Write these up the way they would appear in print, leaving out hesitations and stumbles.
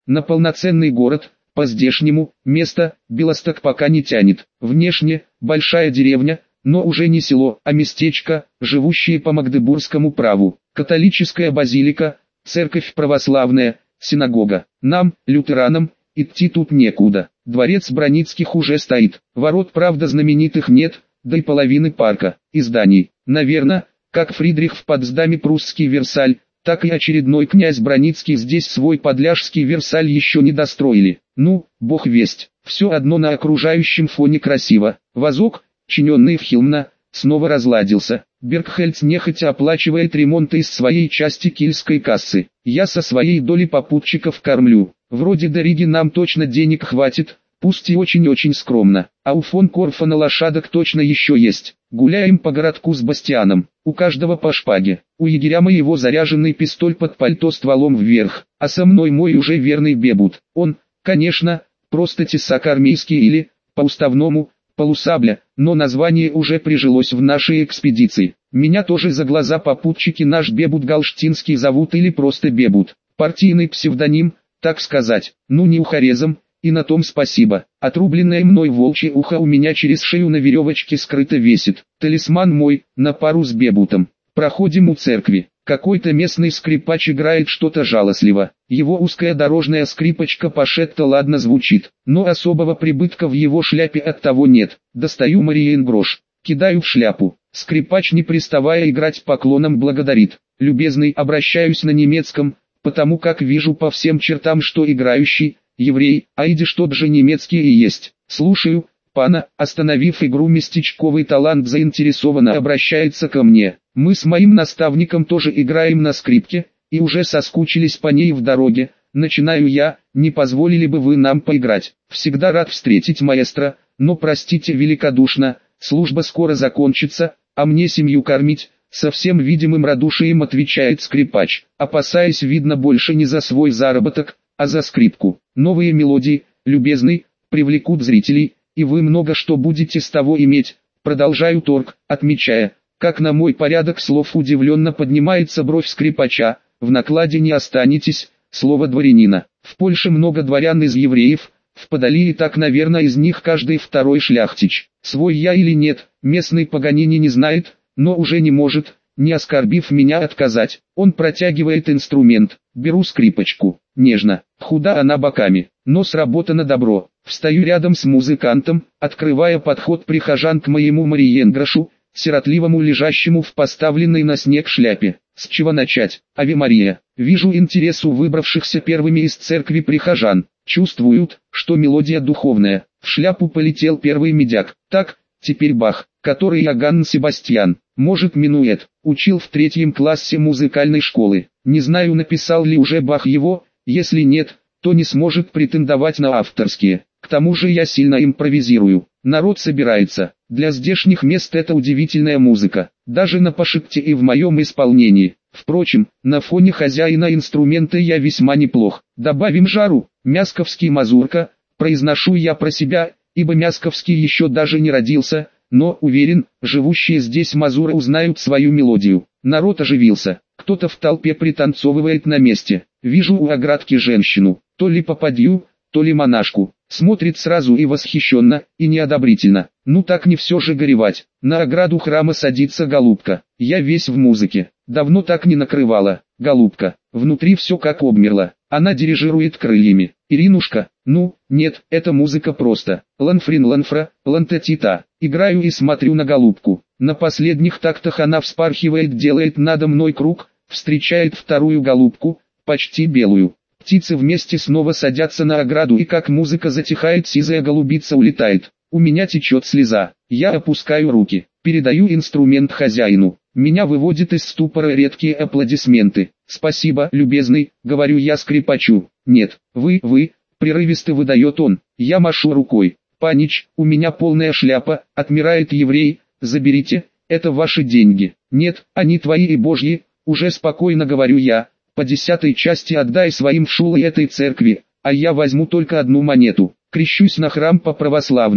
На полноценный город, по-здешнему, место, Белосток пока не тянет. Внешне, большая деревня, но уже не село, а местечко, живущее по магдебургскому праву. Католическая базилика, церковь православная, синагога. Нам, лютеранам, идти тут некуда. Дворец Броницких уже стоит. Ворот, правда, знаменитых нет, да и половины парка и зданий. Наверное, как Фридрих в Потсдаме прусский Версаль, так и очередной князь Броницкий здесь свой подляжский Версаль еще не достроили. Ну, бог весть. Все одно на окружающем фоне красиво. Вазок, чиненный в Хилмна, снова разладился. Бергхельц нехотя оплачивает ремонт из своей части кильской кассы. Я со своей доли попутчиков кормлю. Вроде до Риги нам точно денег хватит, пусть и очень-очень скромно. А у фон Корфана лошадок точно еще есть. Гуляем по городку с Бастианом. У каждого по шпаге. У егеря моего заряженный пистоль под пальто стволом вверх. А со мной мой уже верный бебут. Он, конечно, просто тесак армейский или, по-уставному, полусабля, но название уже прижилось в нашей экспедиции. Меня тоже за глаза попутчики наш Бебут Галштинский зовут или просто Бебут. Партийный псевдоним, так сказать. Ну не ухарезом, и на том спасибо. Отрубленное мной волчье ухо у меня через шею на веревочке скрыто висит. Талисман мой, на пару с Бебутом. Проходим у церкви. Какой-то местный скрипач играет что-то жалостливо. Его узкая дорожная скрипочка Пашетта ладно звучит, но особого прибытка в его шляпе от того нет. Достаю Мариен-грош, кидаю в шляпу. Скрипач, не приставая играть, поклоном благодарит. Любезный, обращаюсь на немецком, потому как вижу по всем чертам, что играющий еврей, а идиш тот же немецкий и есть. Слушаю, пана, остановив игру, местечковый талант заинтересованно обращается ко мне. Мы с моим наставником тоже играем на скрипке, и уже соскучились по ней в дороге. Начинаю я, не позволили бы вы нам поиграть? Всегда рад встретить маэстро, но простите великодушно, служба скоро закончится, а мне семью кормить. Со всем видимым радушием отвечает скрипач, опасаясь, видно, больше не за свой заработок, а за скрипку. Новые мелодии, любезный, привлекут зрителей, и вы много что будете с того иметь. Продолжаю торг, отмечая, как на мой порядок слов удивленно поднимается бровь скрипача. В накладе не останетесь, слово дворянина. В Польше много дворян из евреев, в Подолии так, наверное, из них каждый второй шляхтич. Свой я или нет, местный Паганини не знает, но уже не может, не оскорбив меня, отказать. Он протягивает инструмент, беру скрипочку, нежно, худа она боками, но сработано добро. Встаю рядом с музыкантом, открывая подход прихожан к моему Мариен-грошу, сиротливому, лежащему в поставленной на снег шляпе. С чего начать? Аве Мария. Вижу интерес у выбравшихся первыми из церкви прихожан. Чувствуют, что мелодия духовная. В шляпу полетел первый медяк. Так, теперь Бах, который Иоганн Себастьян. Может, минуэт. Учил в 3 классе музыкальной школы. Не знаю, написал ли уже Бах его. Если нет, то не сможет претендовать на авторские. К тому же я сильно импровизирую. Народ собирается. Для здешних мест это удивительная музыка. Даже на Пашетте и в моем исполнении. Впрочем, на фоне хозяина инструмента я весьма неплох. Добавим жару. Мясковский мазурка. Произношу я про себя, ибо Мясковский еще даже не родился. Но, уверен, живущие здесь мазуры узнают свою мелодию. Народ оживился. Кто-то в толпе пританцовывает на месте. Вижу у оградки женщину. То ли попадью, то ли монашку. Смотрит сразу и восхищенно, и неодобрительно. Ну так не все же горевать. На ограду храма садится голубка. Я весь в музыке. Давно так не накрывала. Голубка. Внутри все как обмерло. Она дирижирует крыльями. Иринушка. Ну, нет, это музыка просто. Ланфрин ланфра, лантетита. Играю и смотрю на голубку. На последних тактах она вспархивает, делает надо мной круг, встречает вторую голубку, почти белую. Птицы вместе снова садятся на ограду, и как музыка затихает, сизая голубица улетает. У меня течет слеза. Я опускаю руки, передаю инструмент хозяину. Меня выводит из ступора редкие аплодисменты. «Спасибо, любезный», — говорю я скрипачу. «Нет, вы», — прерывисто выдает он. Я машу рукой. «Панич, у меня полная шляпа», — отмирает еврей. «Заберите, это ваши деньги». «Нет, они твои и божьи», — уже спокойно говорю я. «По 10 части отдай своим шулы этой церкви, а я возьму только 1 монету». Крещусь на храм по-православному.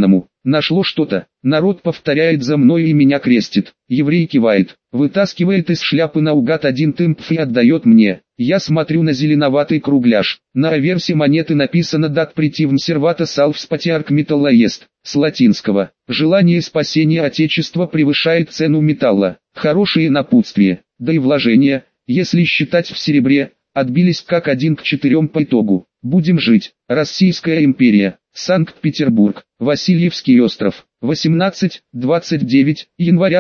Нашло что-то. Народ повторяет за мной и меня крестит. Еврей кивает, вытаскивает из шляпы наугад один тымпф и отдает мне. Я смотрю на зеленоватый кругляш. На аверсе монеты написано «Дат притивм сервата салвс патиарк металлоест» с латинского. Желание спасения Отечества превышает цену металла. Хорошие напутствия, да и вложения, если считать в серебре, отбились как 1 к 4 по итогу. Будем жить. Российская империя. Санкт-Петербург. Васильевский остров. 18-29 января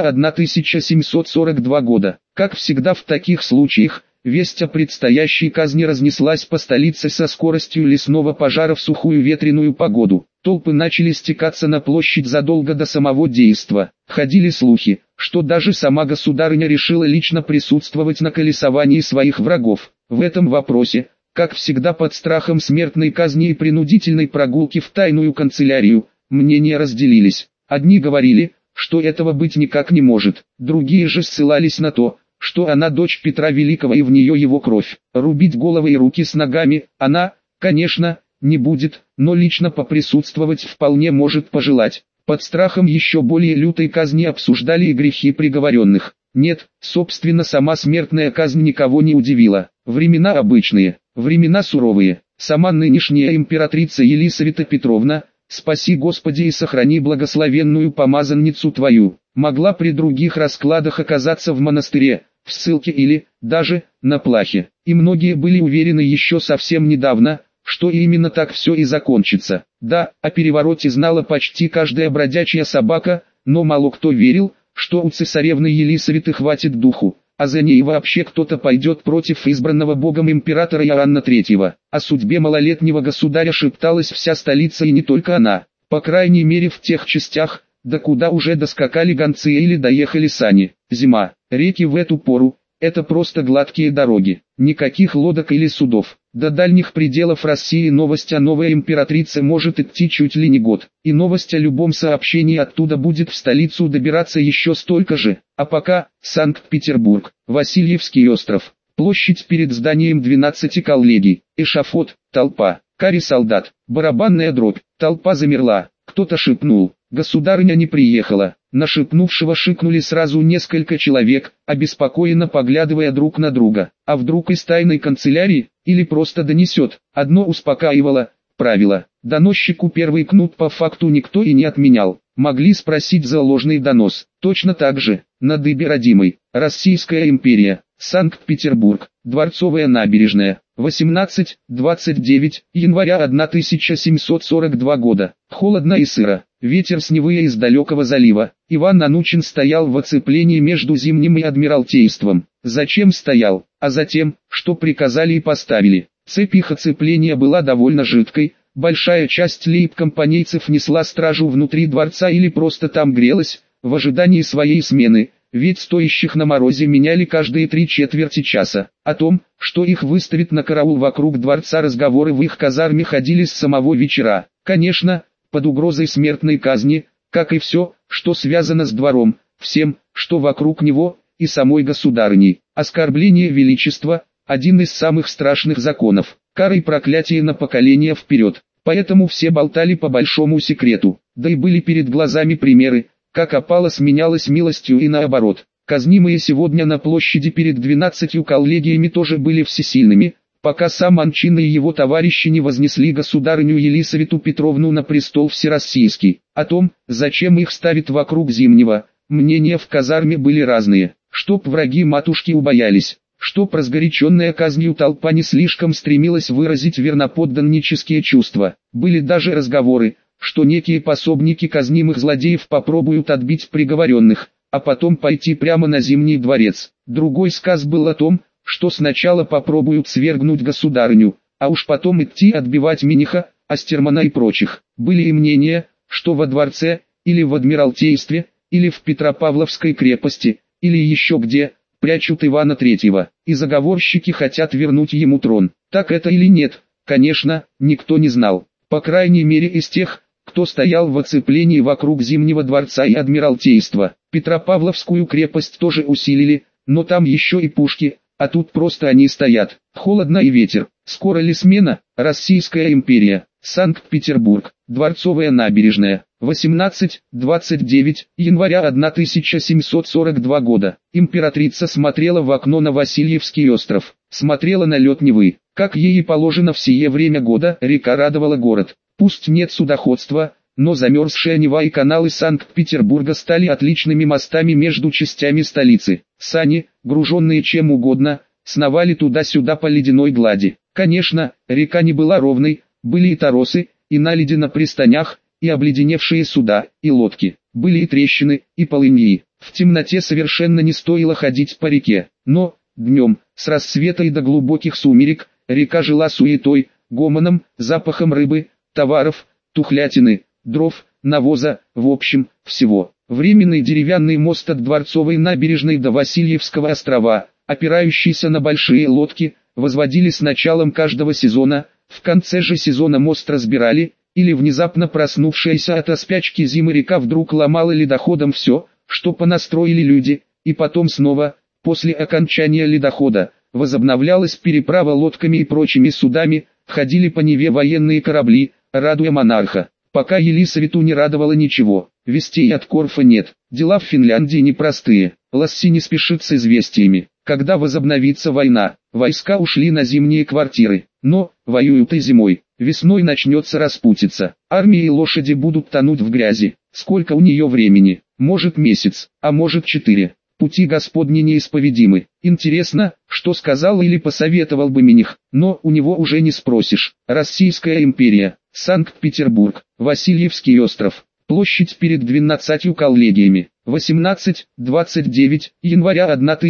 1742 года. Как всегда в таких случаях, весть о предстоящей казни разнеслась по столице со скоростью лесного пожара в сухую ветреную погоду. Толпы начали стекаться на площадь задолго до самого действа. Ходили слухи, что даже сама государыня решила лично присутствовать на колесовании своих врагов. В этом вопросе, как всегда под страхом смертной казни и принудительной прогулки в тайную канцелярию, мнения разделились. Одни говорили, что этого быть никак не может, другие же ссылались на то, что она дочь Петра Великого и в нее его кровь. Рубить головы и руки с ногами она, конечно, не будет, но лично поприсутствовать вполне может пожелать. Под страхом еще более лютой казни обсуждали и грехи приговоренных. Нет, собственно сама смертная казнь никого не удивила. Времена обычные, времена суровые. Сама нынешняя императрица Елисавета Петровна, спаси Господи и сохрани благословенную помазанницу Твою, могла при других раскладах оказаться в монастыре, в ссылке или, даже, на плахе. И многие были уверены еще совсем недавно, что именно так все и закончится. Да, о перевороте знала почти каждая бродячая собака, но мало кто верил, что у цесаревны Елисаветы хватит духу, а за ней вообще кто-то пойдет против избранного Богом императора Иоанна III. О судьбе малолетнего государя шепталась вся столица и не только она, по крайней мере в тех частях, до куда уже доскакали гонцы или доехали сани. Зима, реки в эту пору, это просто гладкие дороги, никаких лодок или судов. До дальних пределов России новость о новой императрице может идти чуть ли не год, и новость о любом сообщении оттуда будет в столицу добираться еще столько же. А пока, Санкт-Петербург, Васильевский остров, площадь перед зданием 12 коллегий, эшафот, толпа, каре солдат, барабанная дробь, толпа замерла, кто-то шепнул, государыня не приехала. На шепнувшего шикнули сразу несколько человек, обеспокоенно поглядывая друг на друга. А вдруг из тайной канцелярии, или просто донесет. Одно успокаивало, правило. Доносчику первый кнут по факту никто и не отменял. Могли спросить за ложный донос. Точно так же, на дыбе родимой. Российская империя, Санкт-Петербург, Дворцовая набережная. 18-29 января 1742 года. Холодно и сыро. Ветер с Невы из далекого залива. Иван Анучин стоял в оцеплении между Зимним и Адмиралтейством. Зачем стоял? А затем, что приказали и поставили. Цепь их оцепления была довольно жидкой. Большая часть лейб-компанейцев несла стражу внутри дворца или просто там грелась, в ожидании своей смены. Ведь стоящих на морозе меняли каждые 3/4 часа. О том, что их выставят на караул вокруг дворца, разговоры в их казарме ходили с самого вечера. Конечно, под угрозой смертной казни, как и все, что связано с двором, всем, что вокруг него, и самой государыней. Оскорбление величества – один из самых страшных законов, кара и проклятие на поколение вперед. Поэтому все болтали по большому секрету, да и были перед глазами примеры, как опала сменялась милостью и наоборот. Казнимые сегодня на площади перед 12 коллегиями тоже были всесильными, пока сам Анчин и его товарищи не вознесли государыню Елисавету Петровну на престол всероссийский. О том, зачем их ставят вокруг Зимнего, мнения в казарме были разные. Чтоб враги матушки убоялись, чтоб разгоряченная казнью толпа не слишком стремилась выразить верноподданнические чувства. Были даже разговоры, что некие пособники казнимых злодеев попробуют отбить приговоренных, а потом пойти прямо на Зимний дворец. Другой сказ был о том, что сначала попробуют свергнуть государыню, а уж потом идти отбивать Миниха, Астермана и прочих. Были и мнения, что во дворце, или в Адмиралтействе, или в Петропавловской крепости, или еще где, прячут Ивана III, и заговорщики хотят вернуть ему трон. Так это или нет, конечно, никто не знал. По крайней мере из тех, кто стоял в оцеплении вокруг Зимнего дворца и Адмиралтейства. Петропавловскую крепость тоже усилили, но там еще и пушки, а тут просто они стоят. Холодно и ветер. Скоро ли смена? Российская империя. Санкт-Петербург, Дворцовая набережная, 18-29 января 1742 года. Императрица смотрела в окно на Васильевский остров, смотрела на лед Невы. Как ей и положено в сие время года, река радовала город. Пусть нет судоходства, но замерзшая Нева и каналы Санкт-Петербурга стали отличными мостами между частями столицы. Сани, груженные чем угодно, сновали туда-сюда по ледяной глади. Конечно, река не была ровной, были и торосы, и наледи на пристанях, и обледеневшие суда, и лодки. Были и трещины, и полыньи. В темноте совершенно не стоило ходить по реке. Но, днем, с рассвета и до глубоких сумерек, река жила суетой, гомоном, запахом рыбы, товаров, тухлятины, дров, навоза, в общем, всего. Временный деревянный мост от Дворцовой набережной до Васильевского острова, опирающийся на большие лодки, возводили с началом каждого сезона. В конце же сезона мост разбирали, или внезапно проснувшаяся от спячки зимы река вдруг ломала ледоходом все, что понастроили люди, и потом снова, после окончания ледохода, возобновлялась переправа лодками и прочими судами, ходили по Неве военные корабли, радуя монарха. Пока Елисавету не радовало ничего, вестей от Корфа нет, дела в Финляндии непростые, Ласси не спешит с известиями. Когда возобновится война, войска ушли на зимние квартиры, но, воюют и зимой, весной начнется распутица, армия и лошади будут тонуть в грязи, сколько у нее времени, может месяц, а может 4, пути Господни неисповедимы. Интересно, что сказал или посоветовал бы Миних, но у него уже не спросишь. Российская империя, Санкт-Петербург, Васильевский остров, площадь перед 12 коллегиями. 18-29 января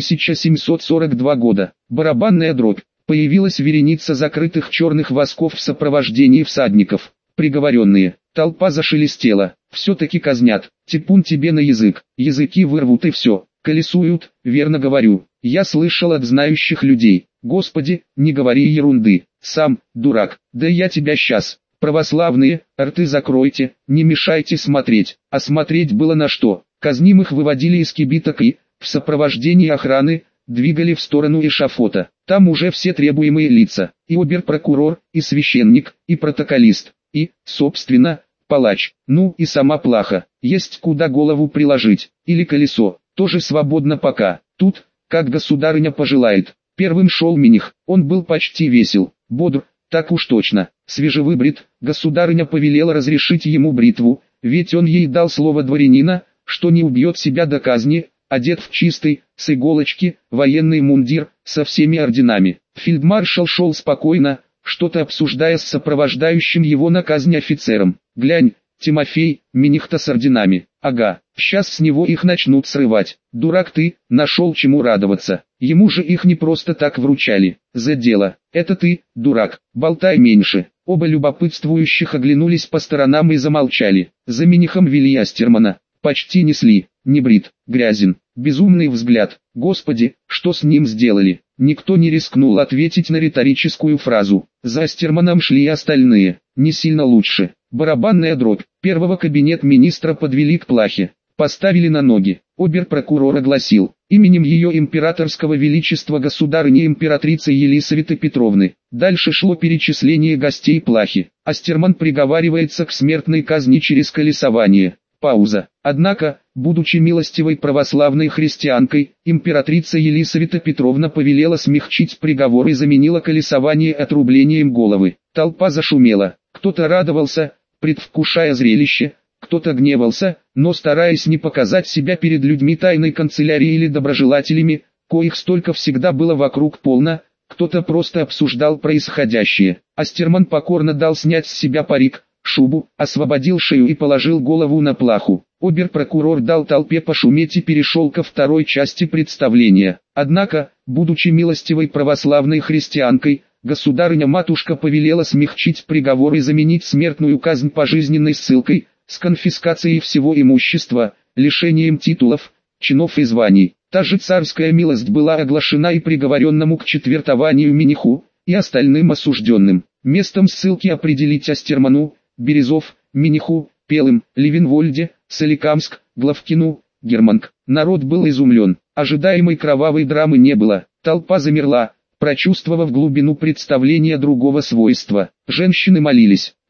1742 года. Барабанная дробь. Появилась вереница закрытых черных восков в сопровождении всадников. Приговоренные. Толпа зашелестела. Все-таки казнят. Типун тебе на язык. Языки вырвут и все. Колесуют, верно говорю. Я слышал от знающих людей. Господи, не говори ерунды. Сам, дурак. Да я тебя сейчас. Православные, рты закройте, не мешайте смотреть. А смотреть было на что. Казнимых выводили из кибиток и, в сопровождении охраны, двигали в сторону эшафота. Там уже все требуемые лица, и обер-прокурор, и священник, и протоколист, и, собственно, палач. Ну и сама плаха, есть куда голову приложить, или колесо, тоже свободно пока. Тут, как государыня пожелает. Первым шел Миних, он был почти весел, бодр, так уж точно, свежевыбрит. Государыня повелела разрешить ему бритву, ведь он ей дал слово дворянина, что не убьет себя до казни, одет в чистый, с иголочки, военный мундир, со всеми орденами. Фельдмаршал шел спокойно, что-то обсуждая с сопровождающим его на казнь офицером. «Глянь, Тимофей, Миних-то с орденами, ага, сейчас с него их начнут срывать. Дурак ты, нашел чему радоваться, ему же их не просто так вручали, за дело. Это ты, дурак, болтай меньше». Оба любопытствующих оглянулись по сторонам и замолчали. За Минихом вели Астермана. Почти несли, не брит, грязен, безумный взгляд. Господи, что с ним сделали? Никто не рискнул ответить на риторическую фразу. За Астерманом шли остальные, не сильно лучше. Барабанная дробь. Первого кабинет министра подвели к плахе. Поставили на ноги. Обер-прокурор огласил: именем ее императорского величества государыни императрицы Елисаветы Петровны. Дальше шло перечисление гостей плахи. Астерман приговаривается к смертной казни через колесование. Пауза. Однако, будучи милостивой православной христианкой, императрица Елисавета Петровна повелела смягчить приговор и заменила колесование отрублением головы. Толпа зашумела. Кто-то радовался, предвкушая зрелище, кто-то гневался, но стараясь не показать себя перед людьми тайной канцелярии или доброжелателями, коих столько всегда было вокруг полно, кто-то просто обсуждал происходящее. Астерман покорно дал снять с себя парик, шубу, освободил шею и положил голову на плаху. Обер-прокурор дал толпе пошуметь и перешел ко второй части представления. Однако, будучи милостивой православной христианкой, государыня-матушка повелела смягчить приговор и заменить смертную казнь пожизненной ссылкой, с конфискацией всего имущества, лишением титулов, чинов и званий. Та же царская милость была оглашена и приговоренному к четвертованию Миниху, и остальным осужденным. Местом ссылки определить Астерману, Березов, Миниху, Пелым, Левенвольде, Соликамск, Главкину, Германк. Народ был изумлен, ожидаемой кровавой драмы не было, толпа замерла, прочувствовав глубину представления другого свойства. Женщины молились,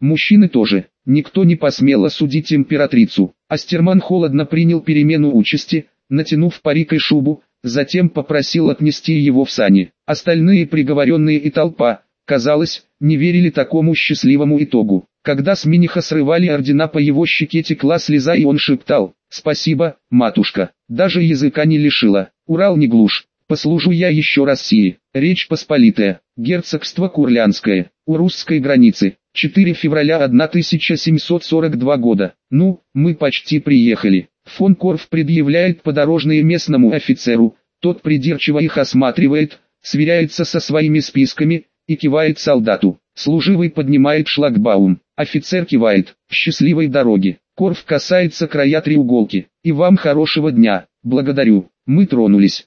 мужчины тоже. Никто не посмел осудить императрицу. Астерман холодно принял перемену участи, натянув парик и шубу, затем попросил отнести его в сани. Остальные приговоренные и толпа, казалось, не верили такому счастливому итогу. Когда с Миниха срывали ордена, по его щеке текла слеза, и он шептал: «Спасибо, матушка, даже языка не лишила. Урал не глушь, послужу я еще России». Речь Посполитая, герцогство Курлянское, у русской границы, 4 февраля 1742 года. Ну, мы почти приехали. Фон Корф предъявляет подорожные местному офицеру, тот придирчиво их осматривает, сверяется со своими списками и кивает солдату. Служивый поднимает шлагбаум, офицер кивает: «Счастливой дороги». Корф касается края треуголки: «И вам хорошего дня». «Благодарю». Мы тронулись,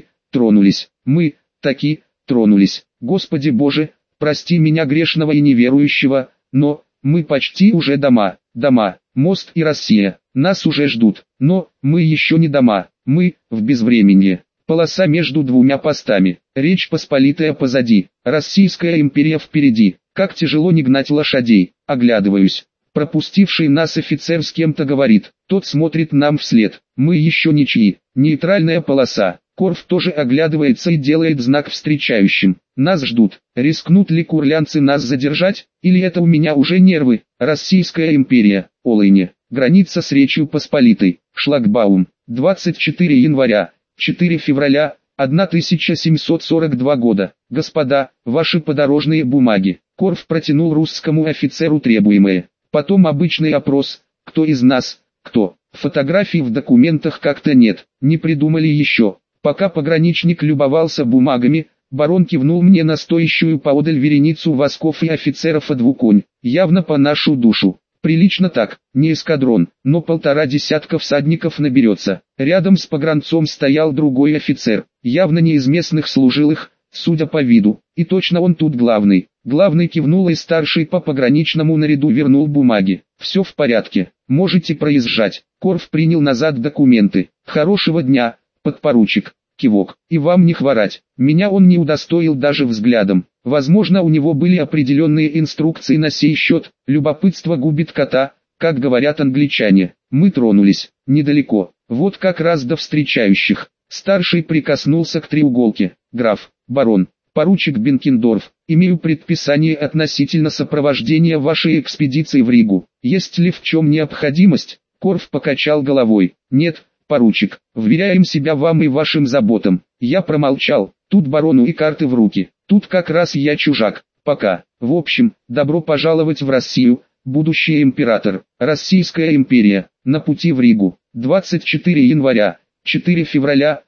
мы таки тронулись. Господи Боже, прости меня грешного и неверующего, но мы почти уже дома. Мост и Россия, нас уже ждут, но мы еще не дома, мы в безвременье. Полоса между двумя постами, Речь Посполитая позади, Российская империя впереди. Как тяжело не гнать лошадей. Оглядываюсь. Пропустивший нас офицер с кем-то говорит, тот смотрит нам вслед. Мы еще ничьи. Нейтральная полоса. Корф тоже оглядывается и делает знак встречающим. Нас ждут. Рискнут ли курлянцы нас задержать, или это у меня уже нервы? Российская империя, Олайне. Граница с Речью Посполитой. Шлагбаум. 24 января, 4 февраля 1742 года. Господа, ваши подорожные бумаги. Корф протянул русскому офицеру требуемое. Потом обычный опрос: кто из нас, кто. Фотографий в документах как-то нет, не придумали еще. Пока пограничник любовался бумагами, барон кивнул мне на стоящую поодаль вереницу восков и офицеров о двуконь, явно по нашу душу. Прилично так, не эскадрон, но 1,5 десятка всадников наберется. Рядом с погранцом стоял другой офицер, явно не из местных служилых, судя по виду, и точно он тут главный. Главный кивнул, и старший по пограничному наряду вернул бумаги. «Все в порядке, можете проезжать». Корф принял назад документы. «Хорошего дня, подпоручик». Кивок. «И вам не хворать». Меня он не удостоил даже взглядом. Возможно, у него были определенные инструкции на сей счет. Любопытство губит кота, как говорят англичане. Мы тронулись. Недалеко. Вот как раз до встречающих. Старший прикоснулся к треуголке. «Граф, барон, поручик Бенкендорф, имею предписание относительно сопровождения вашей экспедиции в Ригу. Есть ли в чем необходимость?» Корф покачал головой. «Нет, поручик, вверяем себя вам и вашим заботам». Я промолчал. Тут барону и карты в руки. Тут как раз я чужак. Пока. В общем, добро пожаловать в Россию, будущий император. Российская империя. На пути в Ригу. 24 января, 4 февраля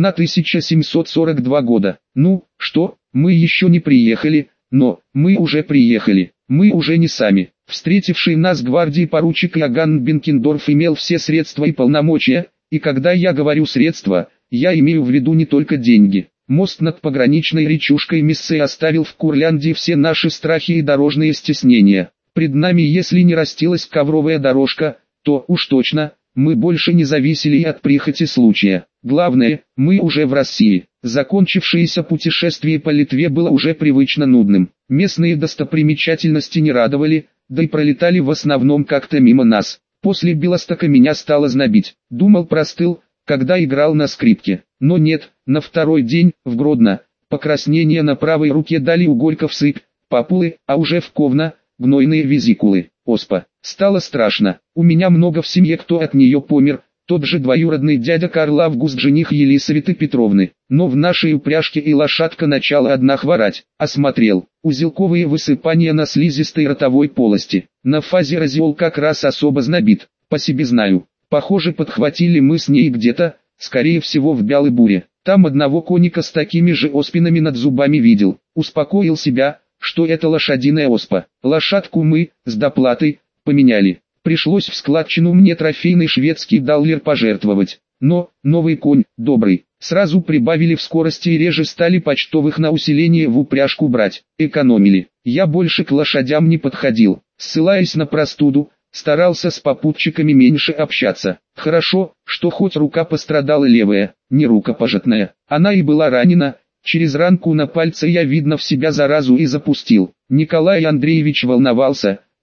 1742 года. Ну, что, мы еще не приехали, но мы уже приехали. Мы уже не сами. Встретивший нас гвардии поручик Иоганн Бенкендорф имел все средства и полномочия, и когда я говорю средства, я имею в виду не только деньги. Мост над пограничной речушкой Миссе оставил в Курляндии все наши страхи и дорожные стеснения. Пред нами, если не растилась ковровая дорожка, то уж точно, мы больше не зависели и от прихоти случая. Главное, мы уже в России. Закончившееся путешествие по Литве было уже привычно нудным. Местные достопримечательности не радовали, да и пролетали в основном как-то мимо нас. После Белостока меня стало знобить. Думал, простыл, когда играл на скрипке. Но нет, на второй день, в Гродно, покраснение на правой руке дали уголька всыпь, папулы, а уже в Ковно, гнойные визикулы, оспа. Стало страшно. У меня много в семье кто от нее помер, тот же двоюродный дядя Карл Август, жених Елисаветы Петровны. Но в нашей упряжке и лошадка начала одна хворать. Осмотрел. Узелковые высыпания на слизистой ротовой полости. На фазе разиол как раз особо знобит. По себе знаю. Похоже, подхватили мы с ней где-то, скорее всего в Бялой Буре. Там одного коника с такими же оспинами над зубами видел. Успокоил себя, что это лошадиная оспа. Лошадку мы, с доплатой, поменяли. Пришлось в складчину мне трофейный шведский даллер пожертвовать. Но, новый конь, добрый. Сразу прибавили в скорости и реже стали почтовых на усиление в упряжку брать. Экономили. Я больше к лошадям не подходил. Ссылаясь на простуду, старался с попутчиками меньше общаться. Хорошо, что хоть рука пострадала левая, не рукопожатная. Она и была ранена. Через ранку на пальце я, видно, в себя заразу и запустил. Николай Андреевич волновался,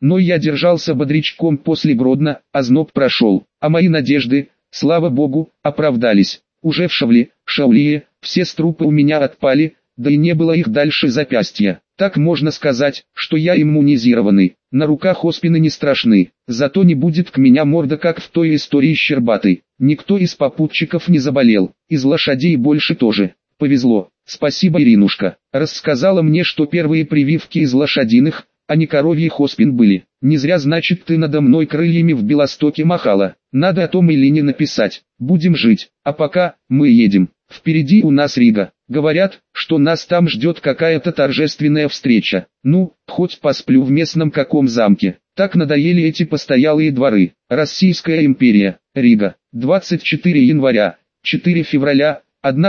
Но я держался бодрячком после Гродно, озноб прошел, а мои надежды, слава богу, оправдались. Уже в Шаулие, все струпы у меня отпали, да и не было их дальше запястья. Так можно сказать, что я иммунизированный. На руках оспины не страшны, зато не будет к меня морда, как в той истории Щербатой. Никто из попутчиков не заболел, из лошадей больше тоже. Повезло. Спасибо, Иринушка. Рассказала мне, что первые прививки из лошадиных, а не коровьих оспин были. Не зря, значит, ты надо мной крыльями в Белостоке махала. Надо о том Илине написать. Будем жить. А пока мы едем. Впереди у нас Рига. Говорят, что нас там ждет какая-то торжественная встреча. Ну, хоть посплю в местном каком замке. Так надоели эти постоялые дворы. Российская империя. Рига. 24 января. 4 февраля.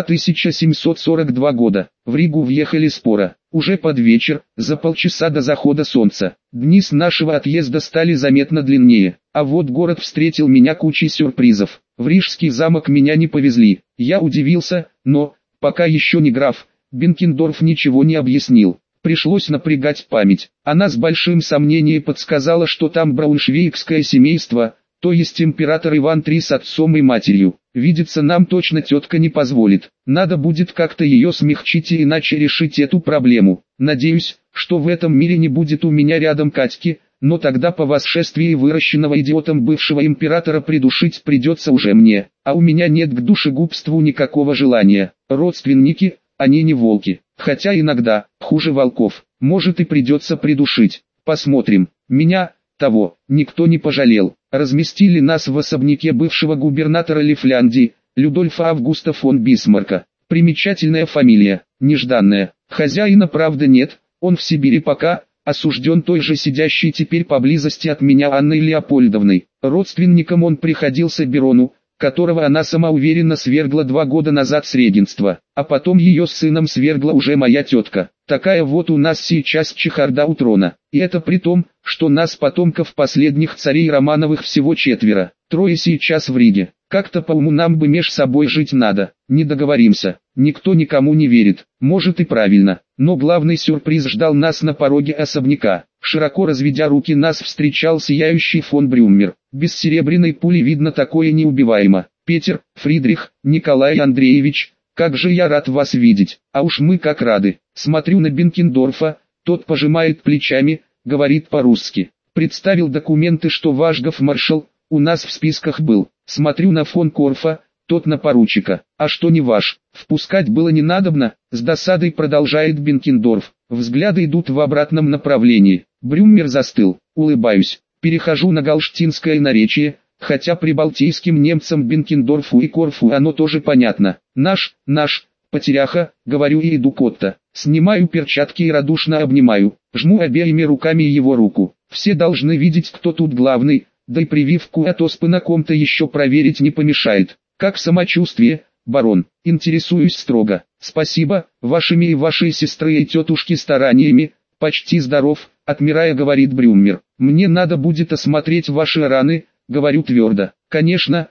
1742 года. В Ригу въехали споро. Уже под вечер, за полчаса до захода солнца. Дни с нашего отъезда стали заметно длиннее. А вот город встретил меня кучей сюрпризов. В Рижский замок меня не повезли. Я удивился, но, пока еще не граф, Бенкендорф ничего не объяснил. Пришлось напрягать память. Она с большим сомнением подсказала, что там брауншвейгское семейство, то есть император Иван III с отцом и матерью. Видеться нам точно тетка не позволит. Надо будет как-то ее смягчить и иначе решить эту проблему. Надеюсь, что в этом мире не будет у меня рядом Катьки, но тогда по восшествии выращенного идиотом бывшего императора придушить придется уже мне. А у меня нет к душегубству никакого желания. Родственники, они не волки. Хотя иногда, хуже волков, может и придется придушить. Посмотрим. Меня, того, никто не пожалел. Разместили нас в особняке бывшего губернатора Лифляндии, Людольфа Августа фон Бисмарка. Примечательная фамилия, нежданная. Хозяина правда нет, он в Сибири пока, осужден той же сидящей теперь поблизости от меня Анной Леопольдовной. Родственником он приходился Берону, которого она самоуверенно свергла 2 года назад с регенства, а потом ее с сыном свергла уже моя тетка. Такая вот у нас сейчас чехарда у трона, и это при том, что нас потомков последних царей Романовых всего 4, 3 сейчас в Риге. Как-то по уму нам бы меж собой жить надо, не договоримся, никто никому не верит, может и правильно, но главный сюрприз ждал нас на пороге особняка. Широко разведя руки нас встречал сияющий фон Брюммер, без серебряной пули видно такое неубиваемо. Петер, Фридрих, Николай Андреевич, как же я рад вас видеть, а уж мы как рады. Смотрю на Бенкендорфа, тот пожимает плечами, говорит по-русски. Представил документы, что ваш гофмаршал у нас в списках был. Смотрю на фон Корфа, тот на поручика. А что не ваш, впускать было не надобно, с досадой продолжает Бенкендорф. Взгляды идут в обратном направлении. Брюммер застыл, улыбаюсь. Перехожу на галштинское наречие, хотя прибалтийским немцам Бенкендорфу и Корфу оно тоже понятно. Наш, потеряха, говорю и иду к Отто. Снимаю перчатки и радушно обнимаю, жму обеими руками его руку. Все должны видеть, кто тут главный, да и прививку от оспы на ком-то еще проверить не помешает. Как самочувствие, барон? Интересуюсь строго. Спасибо, вашими и вашей сестры и тетушки стараниями, почти здоров, отмирая, говорит Брюммер. Мне надо будет осмотреть ваши раны, говорю твердо. Конечно,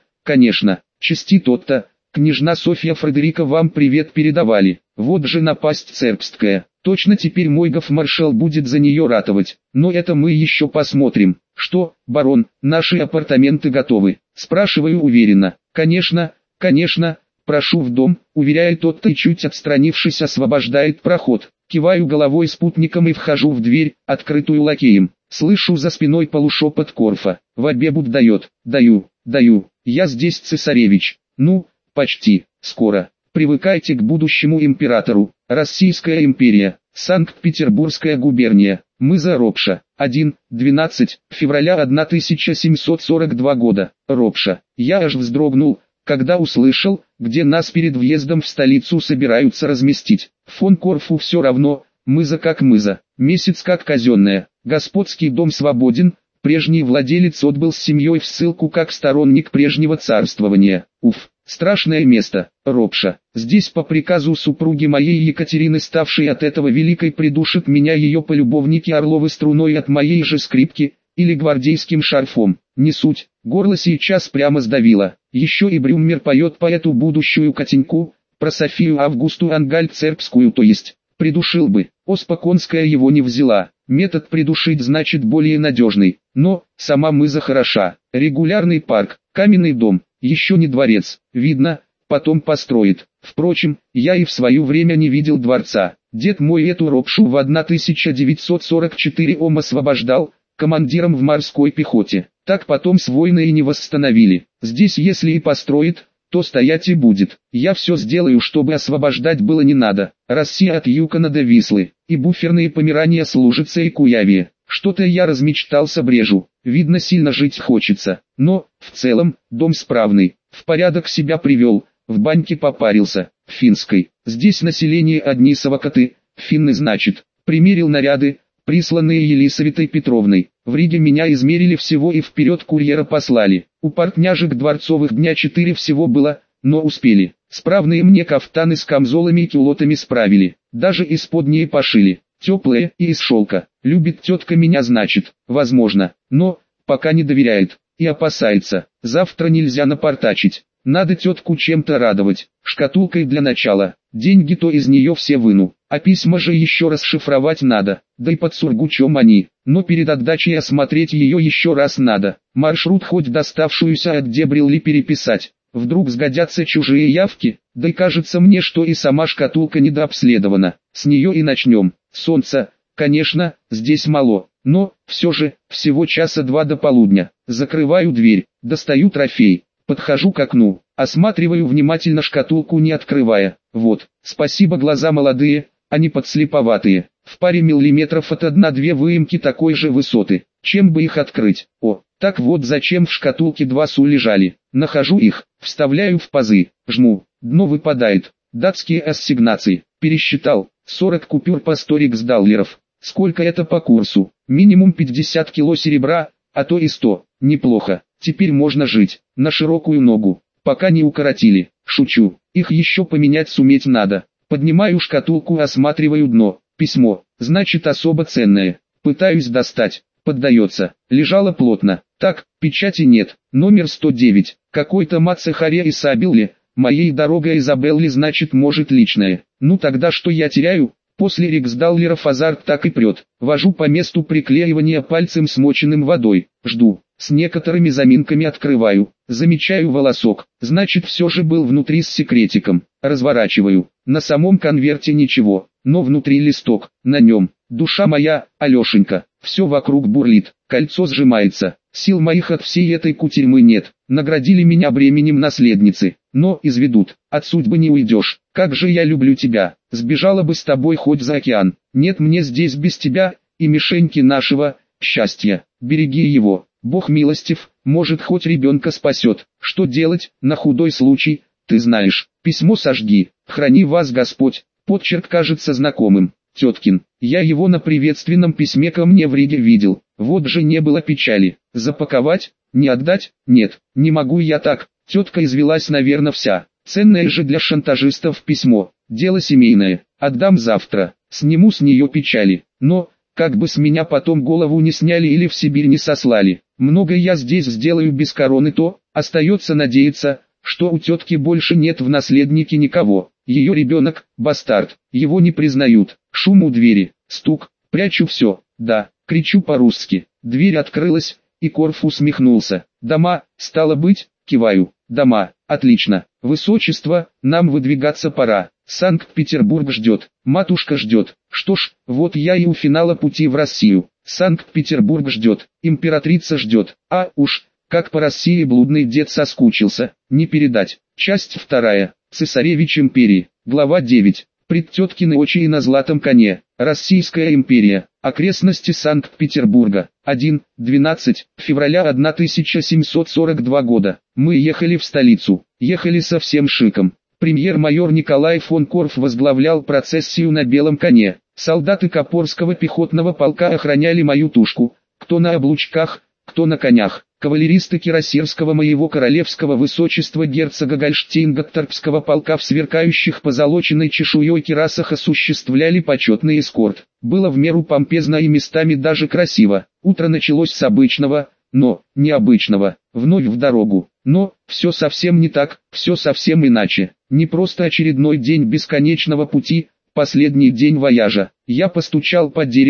честит Отто. Княжна Софья Фредерика вам привет передавали. Вот же напасть цербская. Точно теперь мой гофмаршал будет за нее ратовать. Но это мы еще посмотрим. Что, барон, наши апартаменты готовы? Спрашиваю уверенно. Конечно, прошу в дом, уверяет Отто и чуть отстранившись освобождает проход. Киваю головой спутником и вхожу в дверь, открытую лакеем. Слышу за спиной полушепот Корфа. В обебут дает. Даю. Я здесь, цесаревич. Ну, почти, скоро. Привыкайте к будущему императору. Российская империя. Санкт-Петербургская губерния. Мыза Ропша. 1-12 февраля 1742 года. Ропша. Я аж вздрогнул, когда услышал, где нас перед въездом в столицу собираются разместить. Фон Корфу все равно, мыза как мыза, месяц как казенная. Господский дом свободен, прежний владелец отбыл с семьей в ссылку как сторонник прежнего царствования. Уф, страшное место, Ропша. Здесь по приказу супруги моей Екатерины, ставшей от этого великой, придушит меня ее полюбовники Орловы струной от моей же скрипки, или гвардейским шарфом. Не суть, горло сейчас прямо сдавило. Еще и Брюммер поет по эту будущую Катеньку, про Софию Августу Ангальцербскую, то есть. Придушил бы, оспа конская его не взяла. Метод придушить значит более надежный, но сама мыза хороша. Регулярный парк, каменный дом, еще не дворец, видно, потом построит. Впрочем, я и в свое время не видел дворца. Дед мой эту ропшу в 1944 освобождал, командиром в морской пехоте. Так потом с войны и не восстановили. Здесь если и построит, то стоять и будет. Я все сделаю, чтобы освобождать было не надо. Россия от Юкона до Вислы, и буферные Померания с Лужицы и Куяве. Что-то я размечтался брежу, видно сильно жить хочется. Но, в целом, дом справный, в порядок себя привел, в баньке попарился, в финской. Здесь население одни совокоты, финны значит. Примерил наряды, присланные Елисаветой Петровной. В Риге меня измерили всего и вперед курьера послали. У портняжек дворцовых дня 4 всего было, но успели. Справные мне кафтаны с камзолами и кюлотами справили. Даже исподние пошили. Теплые и из шелка. Любит тетка меня значит, возможно. Но, пока не доверяет. И опасается. Завтра нельзя напортачить. Надо тетку чем-то радовать. Шкатулкой для начала. Деньги то из нее все выну. А письма же еще расшифровать надо. Да и под сургучом они. Но перед отдачей осмотреть ее еще раз надо. Маршрут хоть доставшуюся от Дебрилли переписать. Вдруг сгодятся чужие явки. Да и кажется мне, что и сама шкатулка недообследована. С нее и начнем. Солнца, конечно, здесь мало. Но, все же, всего часа два до полудня. Закрываю дверь, достаю трофей. Подхожу к окну, осматриваю внимательно шкатулку не открывая. Вот, спасибо, глаза молодые, а не подслеповатые. В паре миллиметров от 1-2 выемки такой же высоты. Чем бы их открыть? О, так вот зачем в шкатулке 2 су лежали. Нахожу их, вставляю в пазы, жму, дно выпадает. Датские ассигнации. Пересчитал, 40 купюр по 100 риксдаллеров. Сколько это по курсу? Минимум 50 кило серебра, а то и 100. Неплохо. Теперь можно жить, на широкую ногу, пока не укоротили. Шучу, их еще поменять суметь надо. Поднимаю шкатулку, осматриваю дно. Письмо, значит особо ценное. Пытаюсь достать, поддается. Лежало плотно. Так, печати нет. Номер 109. Какой-то Мацехаре и Сабилле. Моей дорогой Изабелле значит может личное. Ну тогда что я теряю? После риксдаллеров азарт так и прет. Вожу по месту приклеивания пальцем смоченным водой. Жду. С некоторыми заминками открываю. Замечаю волосок. Значит все же был внутри с секретиком. Разворачиваю. На самом конверте ничего. Но внутри листок. На нем. Душа моя, Алешенька. Все вокруг бурлит. Кольцо сжимается. Сил моих от всей этой кутерьмы нет. Наградили меня бременем наследницы. Но изведут. От судьбы не уйдешь. Как же я люблю тебя. Сбежала бы с тобой хоть за океан. Нет мне здесь без тебя и мишеньки нашего счастья. Береги его. Бог милостив, может хоть ребенка спасет. Что делать, на худой случай, ты знаешь. Письмо сожги. Храни вас Господь. Подчерк кажется знакомым. Теткин. Я его на приветственном письме ко мне в Риге видел. Вот же не было печали. Запаковать? Не отдать? Нет, не могу я так. Тетка извелась, наверное, вся. Ценное же для шантажистов письмо. Дело семейное. Отдам завтра. Сниму с нее печали. Но, как бы с меня потом голову не сняли или в Сибирь не сослали. Много я здесь сделаю без короны, то остается надеяться, что у тетки больше нет в наследнике никого. Ее ребенок, бастард, его не признают. Шум у двери, стук, прячу все, да, кричу по-русски. Дверь открылась, и Корф усмехнулся. Дома, стало быть, киваю. Дома, отлично. Высочество, нам выдвигаться пора. Санкт-Петербург ждет, матушка ждет. Что ж, вот я и у финала пути в Россию. Санкт-Петербург ждет, императрица ждет. А уж, как по России блудный дед соскучился, не передать. Часть 2. Цесаревич империи. Глава 9. Предтеткины очи на златом коне. Российская империя. Окрестности Санкт-Петербурга. 1-12 февраля 1742 года. Мы ехали в столицу. Ехали со всем шиком. Премьер-майор Николай фон Корф возглавлял процессию на белом коне. Солдаты Копорского пехотного полка охраняли мою тушку. Кто на облучках, кто на конях. Кавалеристы Кирасирского моего королевского высочества герцога Гольштейн-Готторпского полка в сверкающих позолоченной чешуей кирасах осуществляли почетный эскорт. Было в меру помпезно и местами даже красиво. Утро началось с обычного, но необычного. Вновь в дорогу. Но все совсем не так, все совсем иначе. Не просто очередной день бесконечного пути, последний день вояжа. Я постучал по дереву,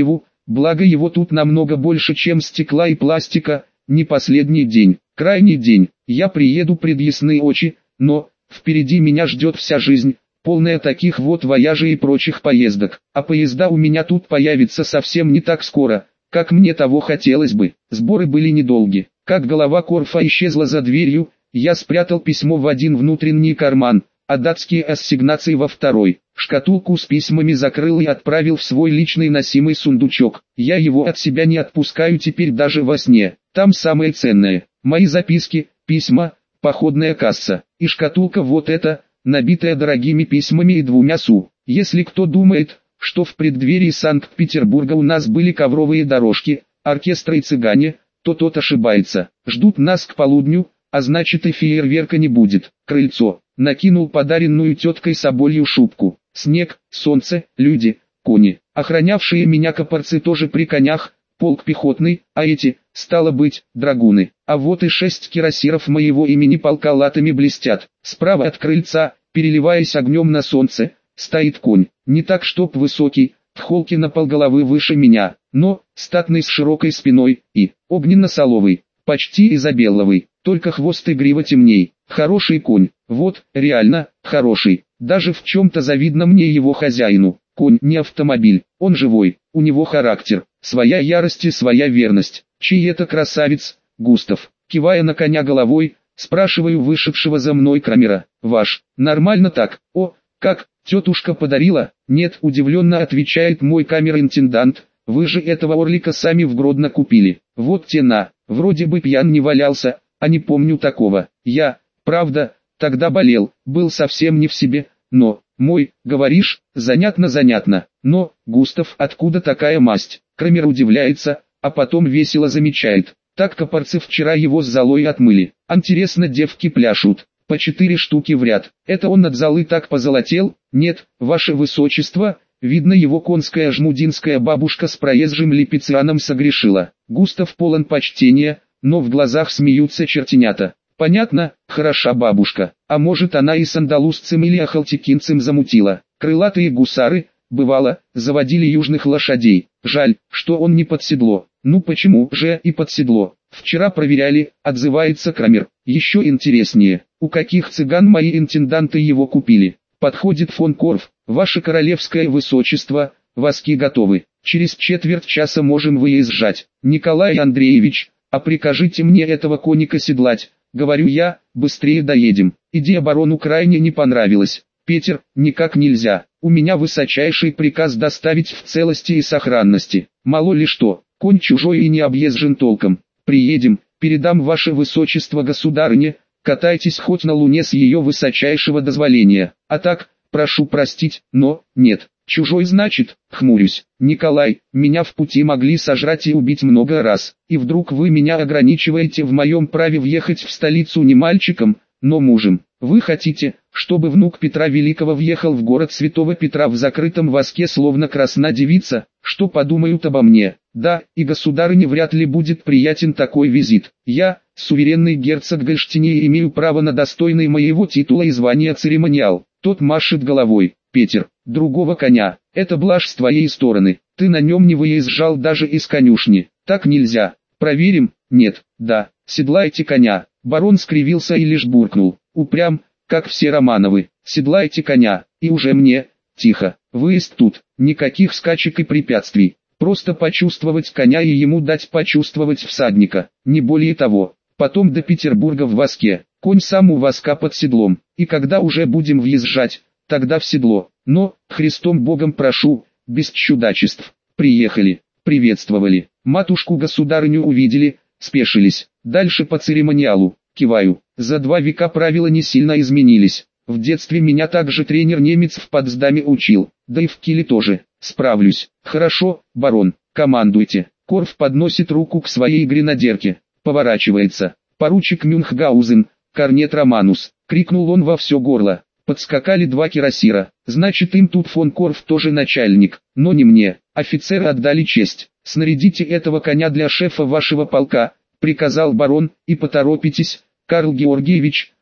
благо его тут намного больше, чем стекла и пластика. Не последний день, крайний день, я приеду пред ясные очи, но впереди меня ждет вся жизнь, полная таких вот вояжей и прочих поездок. А поезда у меня тут появятся совсем не так скоро, как мне того хотелось бы. Сборы были недолги. Как голова Корфа исчезла за дверью, я спрятал письмо в один внутренний карман, а датские ассигнации во второй. Шкатулку с письмами закрыл и отправил в свой личный носимый сундучок. Я его от себя не отпускаю теперь даже во сне. Там самое ценное. Мои записки, письма, походная касса. И шкатулка вот эта, набитая дорогими письмами и 2 су. Если кто думает, что в преддверии Санкт-Петербурга у нас были ковровые дорожки, оркестры и цыгане, то тот ошибается. Ждут нас к полудню, а значит и фейерверка не будет. Крыльцо. Накинул подаренную теткой соболью шубку. Снег, солнце, люди, кони. Охранявшие меня копорцы тоже при конях, полк пехотный, а эти, стало быть, драгуны. А вот и 6 кирасиров моего имени полка латами блестят. Справа от крыльца, переливаясь огнем на солнце, стоит конь. Не так чтоб высокий, в холке на полголовы выше меня, но статный с широкой спиной и огненно-соловый, почти изобеловый, только хвост и грива темней. Хороший конь, вот, реально, хороший. Даже в чем-то завидно мне его хозяину. Конь не автомобиль, он живой, у него характер, своя ярость и своя верность. Чей это красавец? Густав. Кивая на коня головой, спрашиваю вышедшего за мной Крамера. Ваш. Нормально так. О, как, тетушка подарила? Нет, удивленно отвечает мой камер-интендант. Вы же этого орлика сами в Гродно купили. Вот тена. Вроде бы пьян не валялся, а не помню такого. Я, правда, тогда болел, был совсем не в себе, но, мой, говоришь, занятно, но, Густав, откуда такая масть? Крамер удивляется, а потом весело замечает. Так копорцы вчера его с золой отмыли. Интересно, девки пляшут, по 4 штуки в ряд. Это он от золы так позолотел? Нет, ваше высочество, видно его конская жмудинская бабушка с проезжим липицианом согрешила. Густав полон почтения, но в глазах смеются чертенята. Понятно, хороша бабушка, а может она и с андалузцем или ахалтекинцем замутила. Крылатые гусары, бывало, заводили южных лошадей. Жаль, что он не под седло. Ну почему же и под седло? Вчера проверяли, отзывается Крамер. Еще интереснее, у каких цыган мои интенданты его купили. Подходит фон Корф, ваше королевское высочество, воски готовы. Через четверть часа можем выезжать. Николай Андреевич, а прикажите мне этого коника седлать. Говорю я, быстрее доедем. Идея барону крайне не понравилась. Петер, никак нельзя. У меня высочайший приказ доставить в целости и сохранности. Мало ли что, конь чужой и не объезжен толком. Приедем, передам ваше высочество государыне, катайтесь хоть на луне с ее высочайшего дозволения. А так, прошу простить, но, нет. Чужой значит, хмурюсь. Николай, меня в пути могли сожрать и убить много раз. И вдруг вы меня ограничиваете в моем праве въехать в столицу не мальчиком, но мужем. Вы хотите, чтобы внук Петра Великого въехал в город Святого Петра в закрытом воске словно красна девица? Что подумают обо мне? Да, и государыне вряд ли будет приятен такой визит. Я, суверенный герцог Гольштинии, имею право на достойный моего титула и звания церемониал. Тот машет головой. Петер, другого коня, это блажь с твоей стороны, ты на нем не выезжал даже из конюшни, так нельзя, проверим, нет, да, седлайте коня, барон скривился и лишь буркнул, упрям, как все Романовы, седлайте коня, и уже мне, тихо, выезд тут, никаких скачек и препятствий, просто почувствовать коня и ему дать почувствовать всадника, не более того, потом до Петербурга в воске, конь сам у воска под седлом, и когда уже будем въезжать, тогда в седло, но, Христом Богом прошу, без чудачеств. Приехали, приветствовали, матушку-государыню увидели, спешились, дальше по церемониалу, киваю. За 2 века правила не сильно изменились. В детстве меня также тренер-немец в Потсдаме учил, да и в Киле тоже, справлюсь. Хорошо, барон, командуйте. Корф подносит руку к своей гренадерке, поворачивается. Поручик Мюнхгаузен, корнет Романус, крикнул он во все горло. Подскакали 2 кирасира, значит им тут фон Корф тоже начальник, но не мне. Офицеры отдали честь. Снарядите этого коня для шефа вашего полка, приказал барон, и поторопитесь, Карл Георгиевич,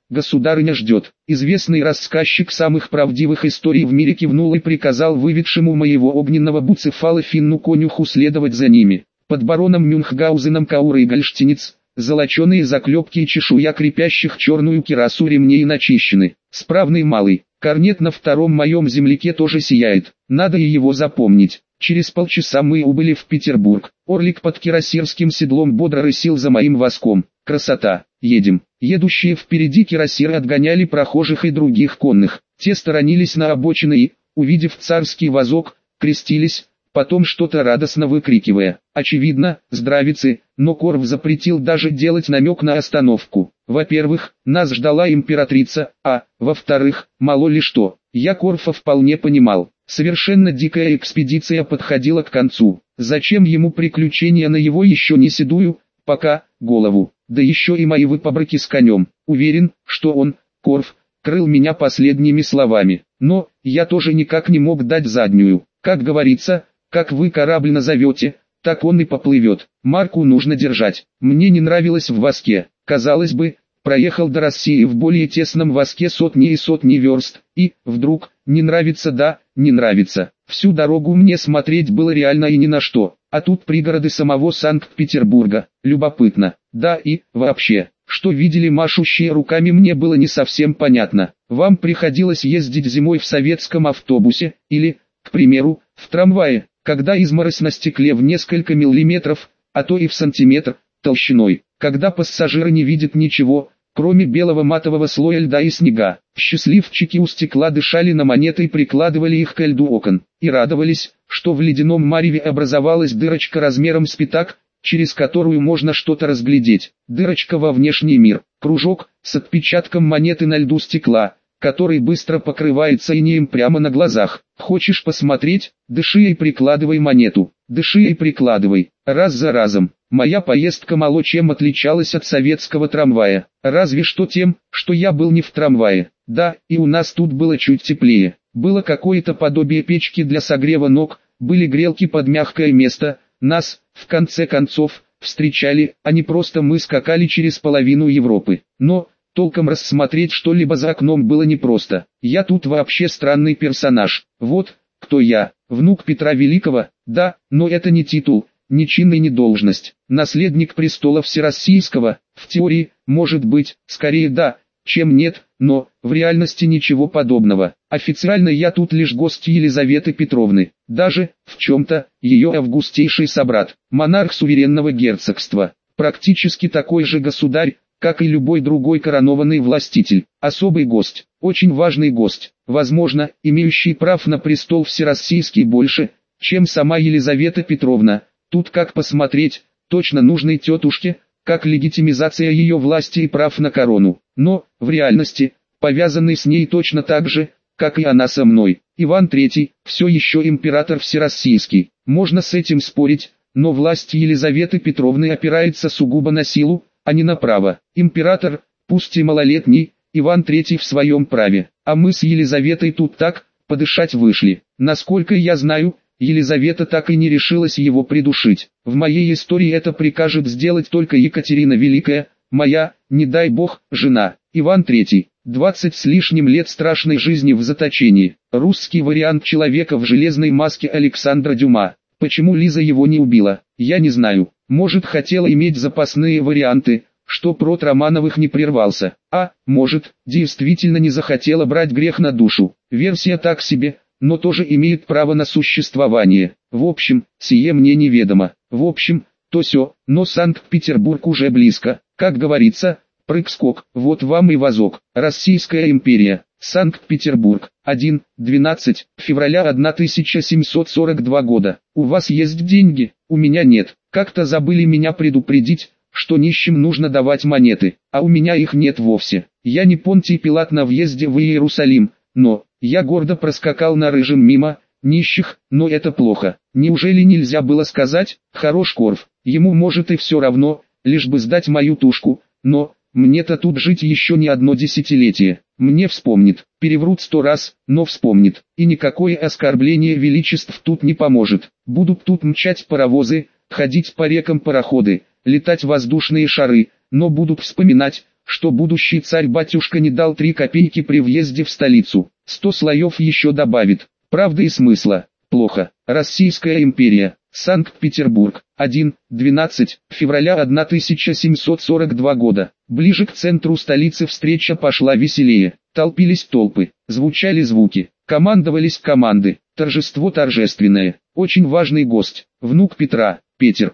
государыня ждет». Известный рассказчик самых правдивых историй в мире кивнул и приказал выведшему моего огненного буцефала Финну конюху следовать за ними. Под бароном Мюнхгаузеном Каура и Гольштинец, золоченые заклепки и чешуя крепящих черную кирасу ремней начищены. Справный малый. Корнет на втором моем земляке тоже сияет, надо и его запомнить. Через полчаса мы убыли в Петербург. Орлик под кирасирским седлом бодро рысил за моим воском. Красота! Едем. Едущие впереди кирасиры отгоняли прохожих и других конных. Те сторонились на обочины и, увидев царский вазок, крестились, потом что-то радостно выкрикивая. Очевидно, здравицы, но Корф запретил даже делать намек на остановку. Во-первых, нас ждала императрица, а, во-вторых, мало ли что. Я Корфа вполне понимал. Совершенно дикая экспедиция подходила к концу. Зачем ему приключения на его еще не седую, пока, голову, да еще и мои выпобрыки с конем. Уверен, что он, Корф, крыл меня последними словами. Но, я тоже никак не мог дать заднюю. Как говорится, как вы корабль назовете, так он и поплывет. Марку нужно держать. Мне не нравилось в воске. Казалось бы, проехал до России в более тесном воске сотни и сотни верст, и, вдруг, не нравится, да, не нравится. Всю дорогу мне смотреть было реально и ни на что, а тут пригороды самого Санкт-Петербурга. Любопытно. Да и, вообще, что видели машущие руками, мне было не совсем понятно. Вам приходилось ездить зимой в советском автобусе, или, к примеру, в трамвае, когда изморозь на стекле в несколько миллиметров, а то и в сантиметр, толщиной, когда пассажиры не видят ничего, кроме белого матового слоя льда и снега. Счастливчики у стекла дышали на монеты и прикладывали их к льду окон, и радовались, что в ледяном мареве образовалась дырочка размером с пятак, через которую можно что-то разглядеть. Дырочка во внешний мир, кружок с отпечатком монеты на льду стекла, который быстро покрывается инеем прямо на глазах. Хочешь посмотреть? Дыши и прикладывай монету. Дыши и прикладывай, раз за разом. Моя поездка мало чем отличалась от советского трамвая, разве что тем, что я был не в трамвае. Да, и у нас тут было чуть теплее. Было какое-то подобие печки для согрева ног, были грелки под мягкое место. Нас, в конце концов, встречали, а не просто мы скакали через половину Европы. Но, толком рассмотреть что-либо за окном было непросто. Я тут вообще странный персонаж. Вот, кто я, внук Петра Великого, да, но это не титул, ни чин и ни должность. Наследник престола Всероссийского, в теории, может быть, скорее да, чем нет, но, в реальности ничего подобного. Официально я тут лишь гость Елизаветы Петровны, даже, в чем-то, ее августейший собрат, монарх суверенного герцогства, практически такой же государь, как и любой другой коронованный властитель, особый гость, очень важный гость, возможно, имеющий прав на престол всероссийский больше, чем сама Елизавета Петровна. Тут как посмотреть, точно нужной тетушке, как легитимизация ее власти и прав на корону, но, в реальности, повязанный с ней точно так же, как и она со мной. Иван III, все еще император всероссийский, можно с этим спорить, но власть Елизаветы Петровны опирается сугубо на силу, а не на право. Император, пусть и малолетний, Иван III в своем праве, а мы с Елизаветой тут так, подышать вышли. Насколько я знаю, Елизавета так и не решилась его придушить. В моей истории это прикажет сделать только Екатерина Великая, моя, не дай бог, жена. Иван III, 20 с лишним лет страшной жизни в заточении. Русский вариант человека в железной маске Александра Дюма. Почему Лиза его не убила, я не знаю. Может, хотела иметь запасные варианты, чтоб род Романовых не прервался. А, может, действительно не захотела брать грех на душу. Версия так себе, но тоже имеет право на существование. В общем, сие мне неведомо. В общем, то сё, но Санкт-Петербург уже близко. Как говорится, прыг-скок, вот вам и вазок. Российская империя. Санкт-Петербург. 1-12 февраля 1742 года. У вас есть деньги? У меня нет. Как-то забыли меня предупредить, что нищим нужно давать монеты, а у меня их нет вовсе. Я не Понтий Пилат на въезде в Иерусалим, но я гордо проскакал на рыжем мимо нищих, но это плохо. Неужели нельзя было сказать: хорош Корф, ему может и все равно, лишь бы сдать мою тушку, но мне-то тут жить еще не одно десятилетие. Мне вспомнит, переврут 100 раз, но вспомнит, и никакое оскорбление величеств тут не поможет. Будут тут мчать паровозы, ходить по рекам пароходы, летать воздушные шары, но будут вспоминать, что будущий царь-батюшка не дал 3 копейки при въезде в столицу. 100 слоев еще добавит. Правда и смысла. Плохо. Российская империя. Санкт-Петербург. 12 февраля 1742 года. Ближе к центру столицы встреча пошла веселее. Толпились толпы, звучали звуки, командовались команды. Торжество торжественное. Очень важный гость. Внук Петра, Петр.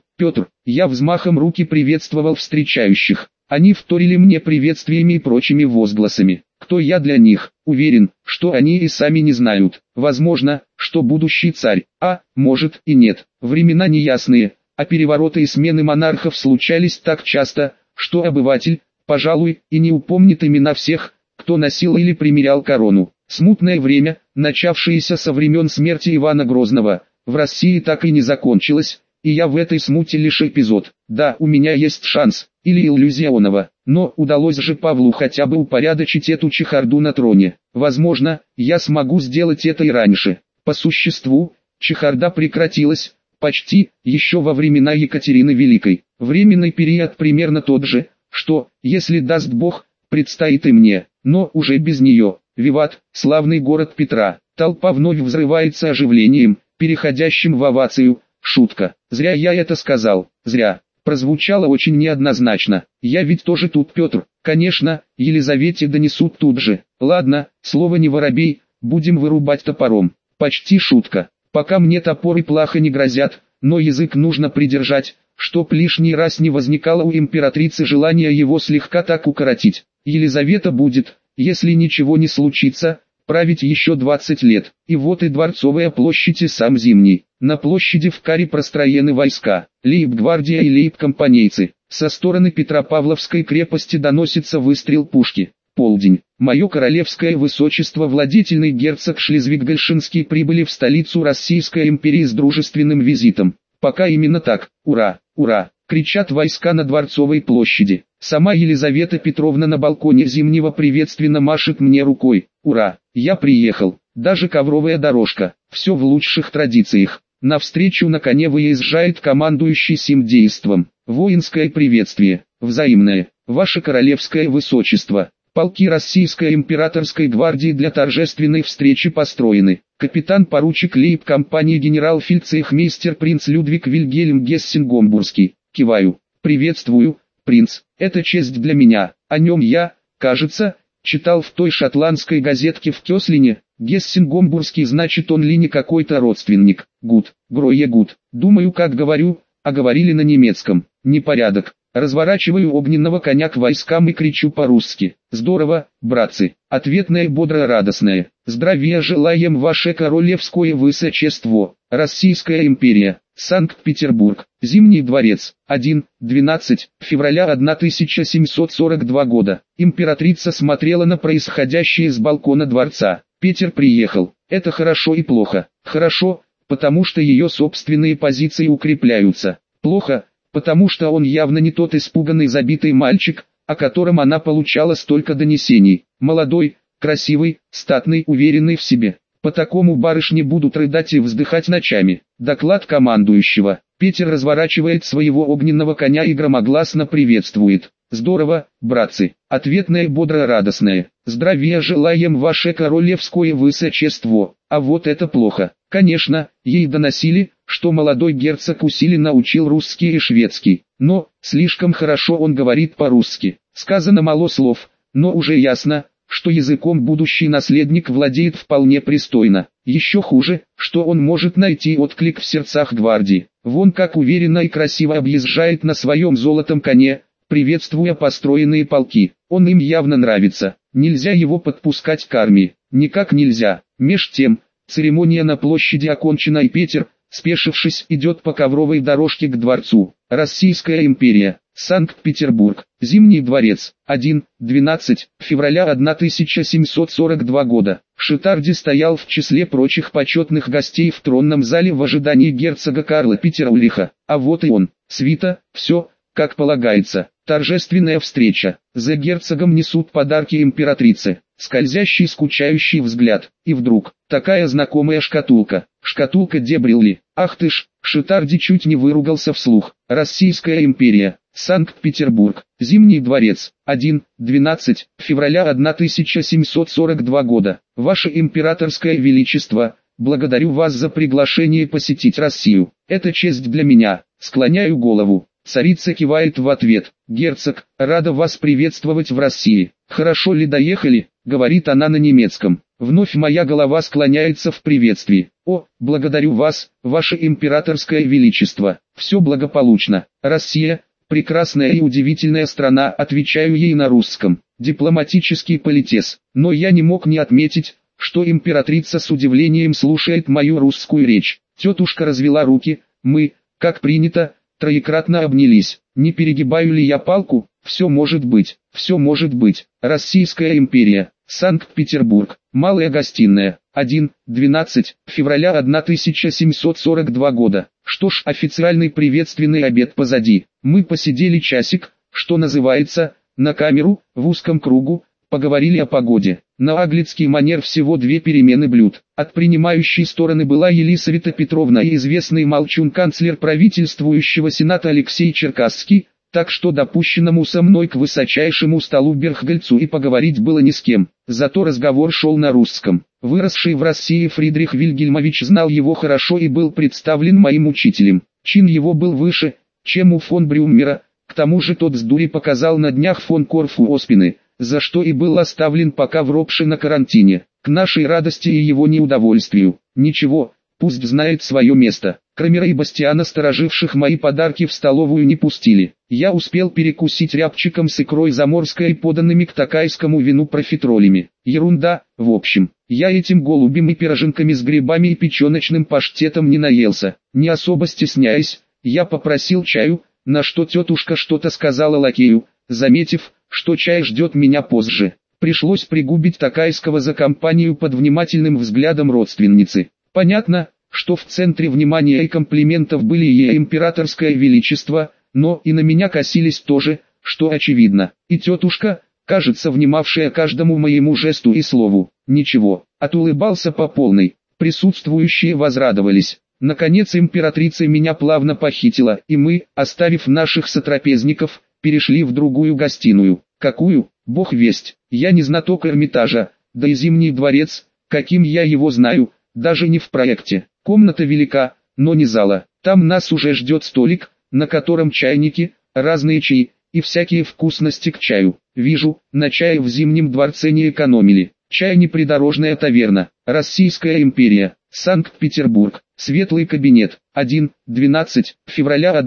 Я взмахом руки приветствовал встречающих. Они вторили мне приветствиями и прочими возгласами. Кто я для них? Уверен, что они и сами не знают. Возможно, что будущий царь, а может и нет. Времена неясные, а перевороты и смены монархов случались так часто, что обыватель, пожалуй, и не упомнит имена всех, кто носил или примерял корону. Смутное время, начавшееся со времен смерти Ивана Грозного, в России так и не закончилось, и я в этой смуте лишь эпизод. Да, у меня есть шанс, или иллюзионного, но удалось же Павлу хотя бы упорядочить эту чехарду на троне. Возможно, я смогу сделать это и раньше. По существу, чехарда прекратилась, почти, еще во времена Екатерины Великой. Временный период примерно тот же, что, если даст Бог, предстоит и мне, но уже без нее. Виват, славный город Петра. Толпа вновь взрывается оживлением, переходящим в овацию. Шутка. Зря я это сказал. Зря. Прозвучало очень неоднозначно. Я ведь тоже тут, Петр. Конечно, Елизавете донесут тут же. Ладно, слово не воробей, будем вырубать топором. Почти шутка. Пока мне топоры плохо не грозят, но язык нужно придержать, чтоб лишний раз не возникало у императрицы желания его слегка так укоротить. Елизавета будет, если ничего не случится, править еще 20 лет. И вот и Дворцовая площадь и сам Зимний. На площади в каре простроены войска, лейб-гвардия и лейб-компанейцы. Со стороны Петропавловской крепости доносится выстрел пушки. Полдень. Мое королевское высочество владетельный герцог Шлезвиг-Гольштинский прибыли в столицу Российской империи с дружественным визитом. Пока именно так. Ура, ура! Кричат войска на Дворцовой площади. Сама Елизавета Петровна на балконе Зимнего приветственно машет мне рукой. Ура! Я приехал. Даже ковровая дорожка. Все в лучших традициях. Навстречу на коне выезжает командующий сим действом. Воинское приветствие. Взаимное. Ваше королевское высочество. Полки Российской императорской гвардии для торжественной встречи построены. Капитан-поручик лейб-компании генерал-фельдцейхмейстер принц Людвиг Вильгельм Гессен-Гомбургский. Киваю. Приветствую, принц. Это честь для меня. О нем я, кажется, читал в той шотландской газетке в Кёслине. Гессен-Гомбургский, значит, он ли не какой-то родственник. Гуд, грое гуд. Думаю, как говорю, а говорили на немецком. Непорядок. Разворачиваю огненного коня к войскам и кричу по-русски. Здорово, братцы. Ответное бодро-радостное. Здравия желаем, ваше королевское высочество. Российская империя. Санкт-Петербург. Зимний дворец. 12 февраля 1742 года. Императрица смотрела на происходящее с балкона дворца. Петр приехал. Это хорошо и плохо. Хорошо, потому что ее собственные позиции укрепляются. Плохо, потому что он явно не тот испуганный забитый мальчик, о котором она получала столько донесений. Молодой, красивый, статный, уверенный в себе. По такому барышни будут рыдать и вздыхать ночами. Доклад командующего. Петр разворачивает своего огненного коня и громогласно приветствует. Здорово, братцы. Ответное бодро-радостное. Здравия желаем, ваше королевское высочество. А вот это плохо. Конечно, ей доносили, что молодой герцог усиленно учил русский и шведский. Но, слишком хорошо он говорит по-русски. Сказано мало слов, но уже ясно, что языком будущий наследник владеет вполне пристойно. Еще хуже, что он может найти отклик в сердцах гвардии. Вон как уверенно и красиво объезжает на своем золотом коне, приветствуя построенные полки. Он им явно нравится. Нельзя его подпускать к армии. Никак нельзя. Меж тем, церемония на площади окончена, и Петр, спешившись, идет по ковровой дорожке к дворцу. Российская империя. Санкт-Петербург. Зимний дворец. 12 февраля 1742 года. Шитарди стоял в числе прочих почетных гостей в тронном зале в ожидании герцога Карла Питера Ульриха. А вот и он. Свита, все, как полагается. Торжественная встреча. За герцогом несут подарки императрице. Скользящий скучающий взгляд. И вдруг, такая знакомая шкатулка. Шкатулка де Брилли. Ах ты ж, Шитарди чуть не выругался вслух. Российская империя. Санкт-Петербург. Зимний дворец. 1-12 февраля 1742 года. Ваше императорское величество, благодарю вас за приглашение посетить Россию. Это честь для меня. Склоняю голову. Царица кивает в ответ. Герцог, рада вас приветствовать в России. Хорошо ли доехали? Говорит она на немецком. Вновь моя голова склоняется в приветствии. О, благодарю вас, ваше императорское величество. Все благополучно. Россия, прекрасная и удивительная страна, отвечаю ей на русском. Дипломатический политес. Но я не мог не отметить, что императрица с удивлением слушает мою русскую речь. Тетушка развела руки, мы, как принято, троекратно обнялись. Не перегибаю ли я палку? Все может быть, все может быть. Российская империя. Санкт-Петербург. Малая гостиная. 1-12 февраля 1742 года. Что ж, официальный приветственный обед позади. Мы посидели часик, что называется, на камеру, в узком кругу, поговорили о погоде. На аглицкий манер всего две перемены блюд. От принимающей стороны была Елисавета Петровна и известный молчун канцлер правительствующего сената Алексей Черкасский, так что допущенному со мной к высочайшему столу Берхгольцу и поговорить было ни с кем. Зато разговор шел на русском. Выросший в России Фридрих Вильгельмович знал его хорошо и был представлен моим учителем. Чин его был выше, чем у фон Брюммера, к тому же тот с дури показал на днях фон Корфу оспины, за что и был оставлен пока в Ропше на карантине. К нашей радости и его неудовольствию. Ничего, пусть знает свое место. Крамера и Бастиана, стороживших мои подарки, в столовую не пустили. Я успел перекусить рябчиком с икрой заморской и поданными к токайскому вину профитролями. Ерунда, в общем. Я этим голубем и пироженками с грибами и печеночным паштетом не наелся. Не особо стесняясь, я попросил чаю, на что тетушка что-то сказала лакею, заметив, что чай ждет меня позже. Пришлось пригубить токайского за компанию под внимательным взглядом родственницы. Понятно, что в центре внимания и комплиментов были ее императорское величество, но и на меня косились тоже, что очевидно. И тетушка, кажется, внимавшая каждому моему жесту и слову. Ничего, отулыбался по полной. Присутствующие возрадовались. Наконец императрица меня плавно похитила, и мы, оставив наших сотрапезников, перешли в другую гостиную. Какую? Бог весть. Я не знаток Эрмитажа, да и Зимний дворец, каким я его знаю, даже не в проекте. Комната велика, но не зала. Там нас уже ждет столик, на котором чайники, разные чаи и всякие вкусности к чаю. Вижу, на чае в Зимнем дворце не экономили. Чай не придорожная таверна. Российская империя. Санкт-Петербург. Светлый кабинет. 1-12 февраля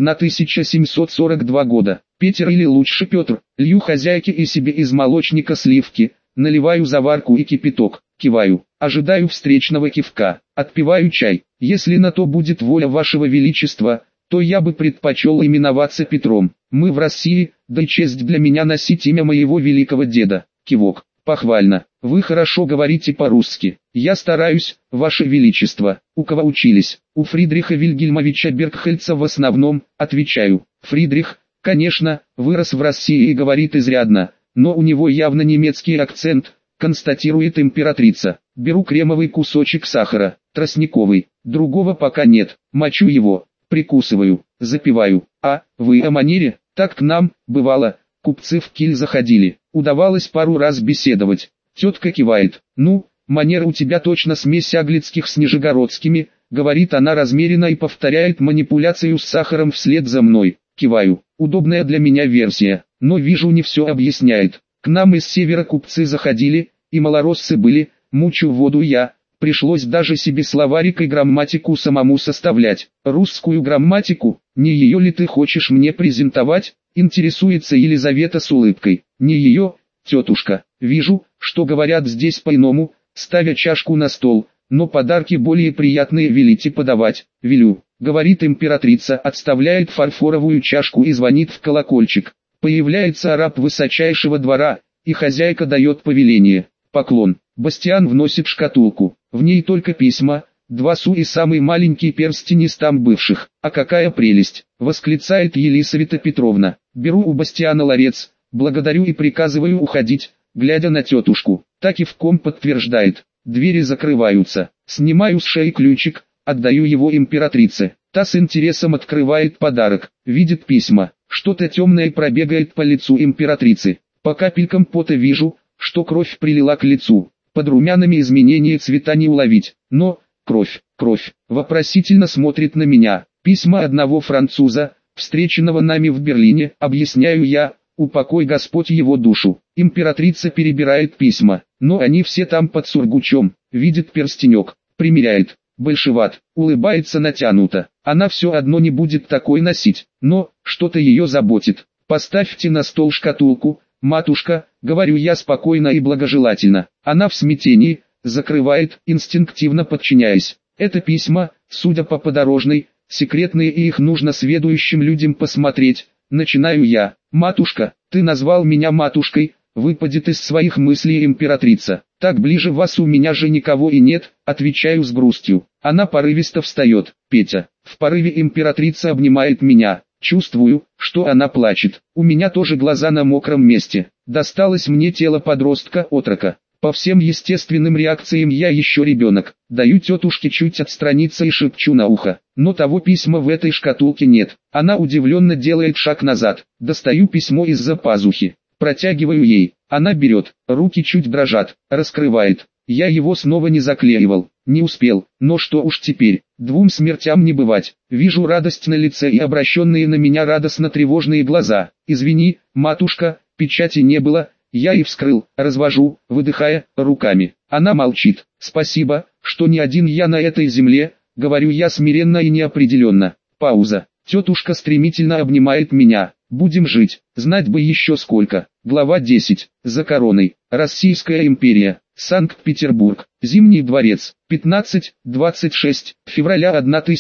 1742 года. Петр или лучше Петр. Лью хозяйке и себе из молочника сливки. Наливаю заварку и кипяток. Киваю. Ожидаю встречного кивка. Отпиваю чай. Если на то будет воля вашего величества, то я бы предпочел именоваться Петром. Мы в России, да и честь для меня носить имя моего великого деда. Кивок. Похвально. Вы хорошо говорите по-русски. Я стараюсь, ваше величество. У кого учились? У Фридриха Вильгельмовича Бергхольца в основном, отвечаю. Фридрих, конечно, вырос в России и говорит изрядно, но у него явно немецкий акцент, констатирует императрица. Беру кремовый кусочек сахара, тростниковый, другого пока нет, мочу его, прикусываю, запиваю. А, вы о манере? Так к нам, бывало, купцы в Киль заходили, удавалось пару раз беседовать. Тетка кивает. Ну, манера у тебя точно смесь аглицких с нижегородскими, говорит она размеренно и повторяет манипуляцию с сахаром вслед за мной. Киваю. Удобная для меня версия, но вижу, не все объясняет. К нам из севера купцы заходили, и малороссы были, мучу воду я, пришлось даже себе словарик и грамматику самому составлять. Русскую грамматику, не ее ли ты хочешь мне презентовать, интересуется Елизавета с улыбкой. Не ее, тетушка, вижу, что говорят здесь по-иному, ставя чашку на стол, но подарки более приятные велите подавать. Велю, говорит императрица, отставляет фарфоровую чашку и звонит в колокольчик. Появляется араб высочайшего двора, и хозяйка дает повеление. Поклон. Бастиан вносит шкатулку. В ней только письма, 2 су и самый маленький перстень из там бывших. А какая прелесть! Восклицает Елисавета Петровна. Беру у Бастиана ларец, благодарю и приказываю уходить, глядя на тетушку. Так и в ком подтверждает. Двери закрываются. Снимаю с шеи ключик, отдаю его императрице. Та с интересом открывает подарок, видит письма. Что-то темное пробегает по лицу императрицы. По капелькам пота вижу, что кровь прилила к лицу. Под румянами изменения цвета не уловить, но кровь, вопросительно смотрит на меня. Письма одного француза, встреченного нами в Берлине, объясняю я, упокой Господь его душу. Императрица перебирает письма, но они все там под сургучом. Видит перстенек, примеряет. Большеват, улыбается натянуто. Она все одно не будет такой носить, но что-то ее заботит. Поставьте на стол шкатулку, матушка, говорю я спокойно и благожелательно. Она в смятении, закрывает, инстинктивно подчиняясь. Это письма, судя по подорожной, секретные, и их нужно сведущим людям посмотреть. Начинаю я. Матушка, ты назвал меня матушкой, выпадет из своих мыслей императрица. Так ближе вас у меня же никого и нет, отвечаю с грустью. Она порывисто встает. Петя. В порыве императрица обнимает меня. Чувствую, что она плачет. У меня тоже глаза на мокром месте. Досталось мне тело подростка-отрока. По всем естественным реакциям я еще ребенок. Даю тетушке чуть отстраниться и шепчу на ухо. Но того письма в этой шкатулке нет. Она удивленно делает шаг назад. Достаю письмо из-за пазухи. Протягиваю ей. Она берет. Руки чуть дрожат. Раскрывает. Я его снова не заклеивал. Не успел. Но что уж теперь. Двум смертям не бывать. Вижу радость на лице и обращенные на меня радостно-тревожные глаза. Извини, матушка, печати не было. Я и вскрыл, развожу, выдыхая, руками. Она молчит. Спасибо, что не один я на этой земле, говорю я смиренно и неопределенно. Пауза. Тетушка стремительно обнимает меня. Будем жить, знать бы еще сколько. Глава 10. За короной. Российская империя. Санкт-Петербург. Зимний дворец. 15-26 февраля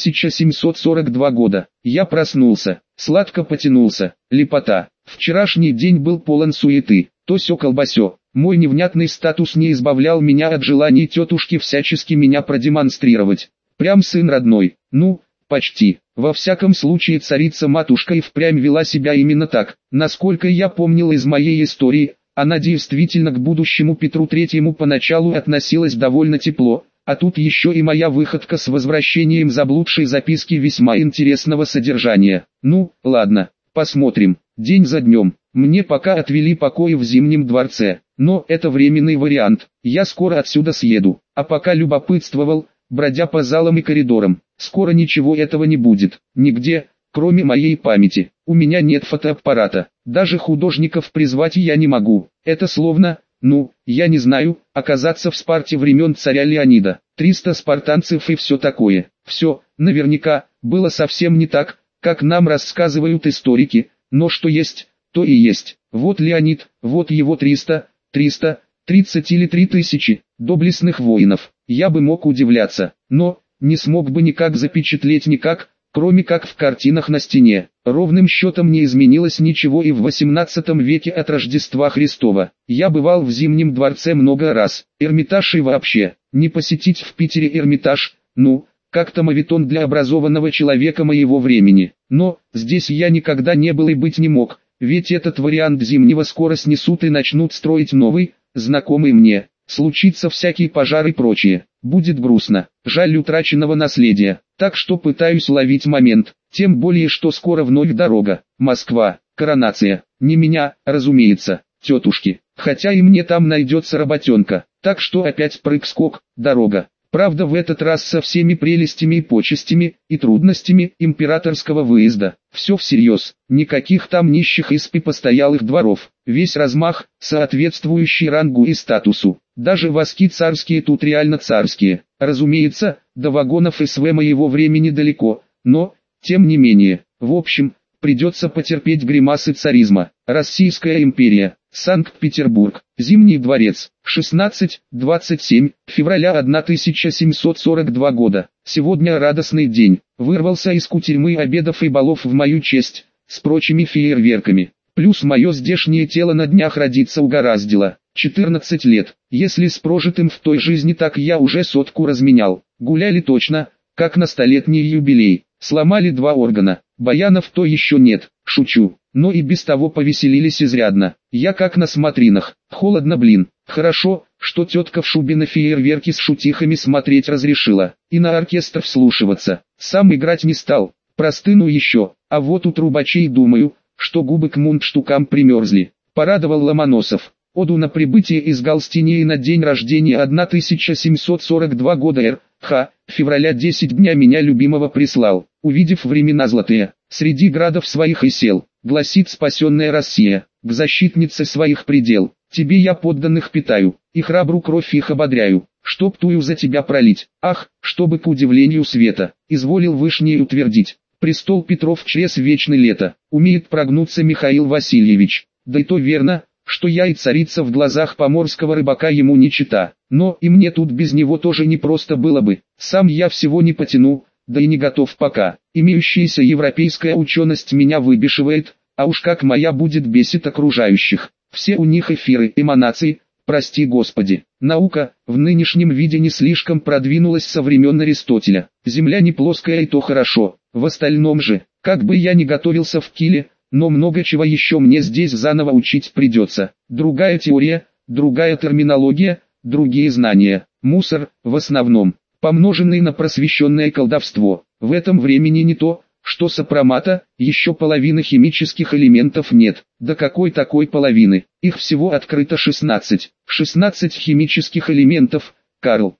1742 года. Я проснулся. Сладко потянулся. Лепота. Вчерашний день был полон суеты. То сё колбасё. Мой невнятный статус не избавлял меня от желаний тетушки всячески меня продемонстрировать. Прям сын родной. Ну, почти. Во всяком случае царица-матушка и впрямь вела себя именно так. Насколько я помнил из моей истории, она действительно к будущему Петру Третьему поначалу относилась довольно тепло, а тут еще и моя выходка с возвращением заблудшей записки весьма интересного содержания. Ну, ладно, посмотрим, день за днем. Мне пока отвели покои в Зимнем дворце, но это временный вариант, я скоро отсюда съеду, а пока любопытствовал, бродя по залам и коридорам. Скоро ничего этого не будет, нигде, кроме моей памяти. У меня нет фотоаппарата, даже художников призвать я не могу. Это словно, я не знаю, оказаться в Спарте времен царя Леонида. 300 спартанцев и все такое. Все, наверняка, было совсем не так, как нам рассказывают историки, но что есть, то и есть. Вот Леонид, вот его 300, 30 или 3000 доблестных воинов. Я бы мог удивляться, но не смог бы никак запечатлеть никак, кроме как в картинах на стене. Ровным счетом не изменилось ничего и в 18 веке от Рождества Христова. Я бывал в Зимнем дворце много раз. Эрмитаж и вообще, не посетить в Питере Эрмитаж, как-то моветон для образованного человека моего времени. Но здесь я никогда не был и быть не мог, ведь этот вариант Зимнего скоро снесут и начнут строить новый, знакомый мне. Случится всякий пожар и прочее. Будет грустно, жаль утраченного наследия, так что пытаюсь ловить момент, тем более что скоро вновь дорога, Москва, коронация, не меня, разумеется, тетушки, хотя и мне там найдется работенка, так что опять прыг-скок, дорога. Правда в этот раз со всеми прелестями и почестями, и трудностями императорского выезда. Все всерьез, никаких там нищих исп и постоялых дворов. Весь размах, соответствующий рангу и статусу. Даже воски царские тут реально царские. Разумеется, до вагонов СВ моего времени далеко, но, тем не менее, в общем, придется потерпеть гримасы царизма. Российская империя. Санкт-Петербург. Зимний дворец. 16-27 февраля 1742 года. Сегодня радостный день. Вырвался из кутерьмы обедов и балов в мою честь, с прочими фейерверками. Плюс мое здешнее тело на днях родиться угораздило. 14 лет. Если с прожитым в той жизни так я уже 100 разменял. Гуляли точно, как на столетний юбилей. Сломали 2 органа. Баянов то еще нет, шучу. Но и без того повеселились изрядно. Я как на смотринах. Холодно, блин. Хорошо, что тетка в шубе на фейерверки с шутихами смотреть разрешила. И на оркестр вслушиваться. Сам играть не стал. Простыну еще. А вот у трубачей думаю, что губы к мундштукам примерзли. Порадовал Ломоносов. Оду на прибытие из Галстинии на день рождения 1742 года р.х. февраля 10 дня меня любимого прислал. Увидев времена золотые, среди градов своих и сел, гласит спасенная Россия, к защитнице своих предел. Тебе я подданных питаю, и храбру кровь их ободряю, чтоб тую за тебя пролить. Ах, чтобы к удивлению света, изволил Вышний утвердить. Престол Петров чрез вечный лето, умеет прогнуться Михаил Васильевич. Да и то верно, что я и царица в глазах поморского рыбака ему не чета. Но и мне тут без него тоже непросто было бы. Сам я всего не потяну, да и не готов пока. Имеющаяся европейская ученость меня выбешивает, а уж как моя будет бесит окружающих. Все у них эфиры, эманации, прости Господи. Наука, в нынешнем виде не слишком продвинулась со времен Аристотеля. Земля не плоская и то хорошо. В остальном же, как бы я ни готовился в Киле, но много чего еще мне здесь заново учить придется. Другая теория, другая терминология, другие знания. Мусор, в основном, помноженный на просвещенное колдовство. В этом времени не то, что сопромата, еще половины химических элементов нет. Да какой такой половины? Их всего открыто 16. 16 химических элементов, Карл,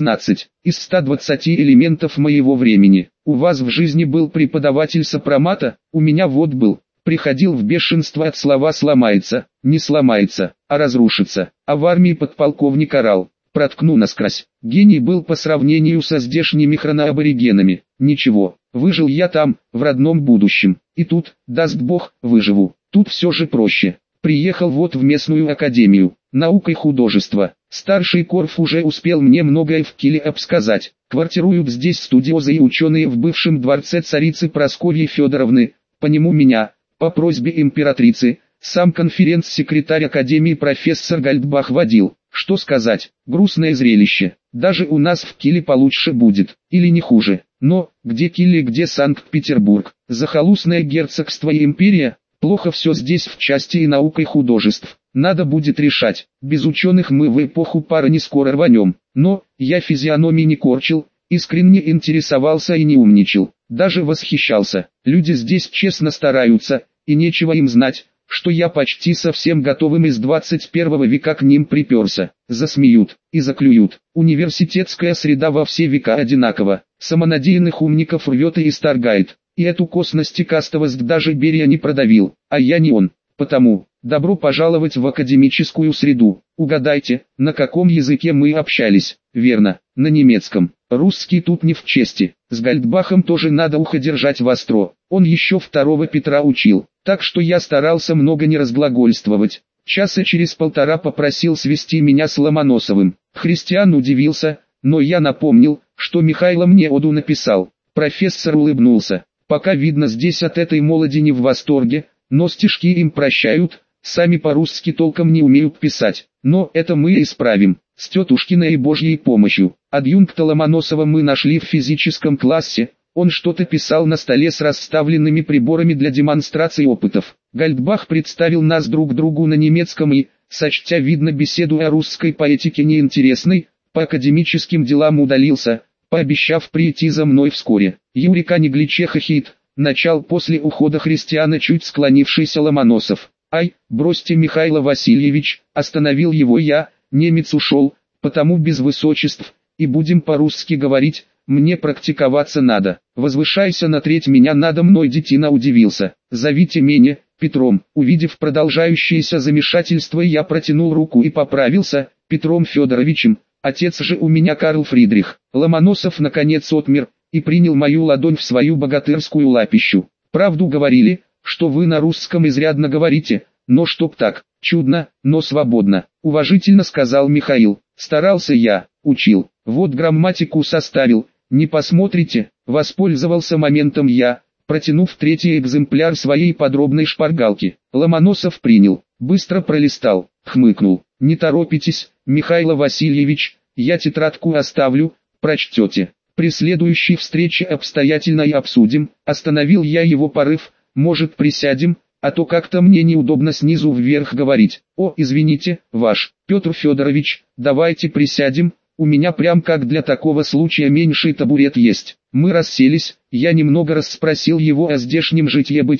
16 из 120 элементов моего времени. У вас в жизни был преподаватель сопромата, у меня вот был. Приходил в бешенство от слова «сломается», не сломается, а разрушится. А в армии подполковник орал: проткну насквозь. Гений был по сравнению со здешними хроноаборигенами. Ничего, выжил я там, в родном будущем. И тут, даст Бог, выживу. Тут все же проще. Приехал вот в местную академию, наука и художество. Старший Корф уже успел мне многое в Киле обсказать. Квартируют здесь студиозы и ученые в бывшем дворце царицы Прасковьи Федоровны. По нему меня, по просьбе императрицы, сам конференц-секретарь Академии профессор Гальдбах водил. Что сказать, грустное зрелище. Даже у нас в Киле получше будет, или не хуже. Но, где Киле, где Санкт-Петербург, захолустное герцогство и империя, плохо все здесь в части и наук и художеств. Надо будет решать. Без ученых мы в эпоху пары не скоро рванем. Но, я физиономии не корчил, искренне интересовался и не умничал. Даже восхищался. Люди здесь честно стараются, и нечего им знать, что я почти совсем готовым из 21 века к ним приперся. Засмеют и заклюют. Университетская среда во все века одинакова. Самонадеянных умников рвет и исторгает. И эту косность и кастовость даже Берия не продавил, а я не он. Потому, добро пожаловать в академическую среду. Угадайте, на каком языке мы общались? Верно, на немецком. Русский тут не в чести. С Гальдбахом тоже надо ухо держать востро. Он еще 2 Петра учил, так что я старался много не разглагольствовать. Часа через полтора попросил свести меня с Ломоносовым. Христиан удивился, но я напомнил, что Михайло мне оду написал. Профессор улыбнулся. Пока видно, здесь от этой молоди не в восторге, но стишки им прощают, сами по-русски толком не умеют писать. Но это мы исправим. С тетушкиной и Божьей помощью. Адъюнкта Ломоносова мы нашли в физическом классе. Он что-то писал на столе с расставленными приборами для демонстрации опытов. Гальдбах представил нас друг другу на немецком и, сочтя видно беседу о русской поэтике неинтересной, по академическим делам удалился, пообещав прийти за мной вскоре. Юрика Негличе хохит, начал после ухода Христиана чуть склонившийся Ломоносов. «Ай, бросьте, Михаил Васильевич», остановил его я. Немец ушел, потому без высочеств, и будем по-русски говорить, мне практиковаться надо. Возвышайся на треть меня надо мной, детина удивился. Зовите меня Петром. Увидев продолжающееся замешательство, я протянул руку и поправился: Петром Федоровичем. Отец же у меня Карл Фридрих. Ломоносов наконец отмер и принял мою ладонь в свою богатырскую лапищу. Правду говорили, что вы на русском изрядно говорите, но чтоб так, чудно, но свободно, уважительно сказал Михаил. Старался я, учил, вот грамматику составил, не посмотрите, воспользовался моментом я, протянув 3-й экземпляр своей подробной шпаргалки. Ломоносов принял, быстро пролистал, хмыкнул. Не торопитесь, Михаил Васильевич, я тетрадку оставлю, прочтете. При следующей встрече обстоятельно и обсудим. Остановил я его порыв. Может, присядем, а то как-то мне неудобно снизу вверх говорить. О, извините, ваш, Петр Федорович, давайте присядем, у меня прям как для такого случая меньший табурет есть. Мы расселись, я немного расспросил его о здешнем житье-бытие,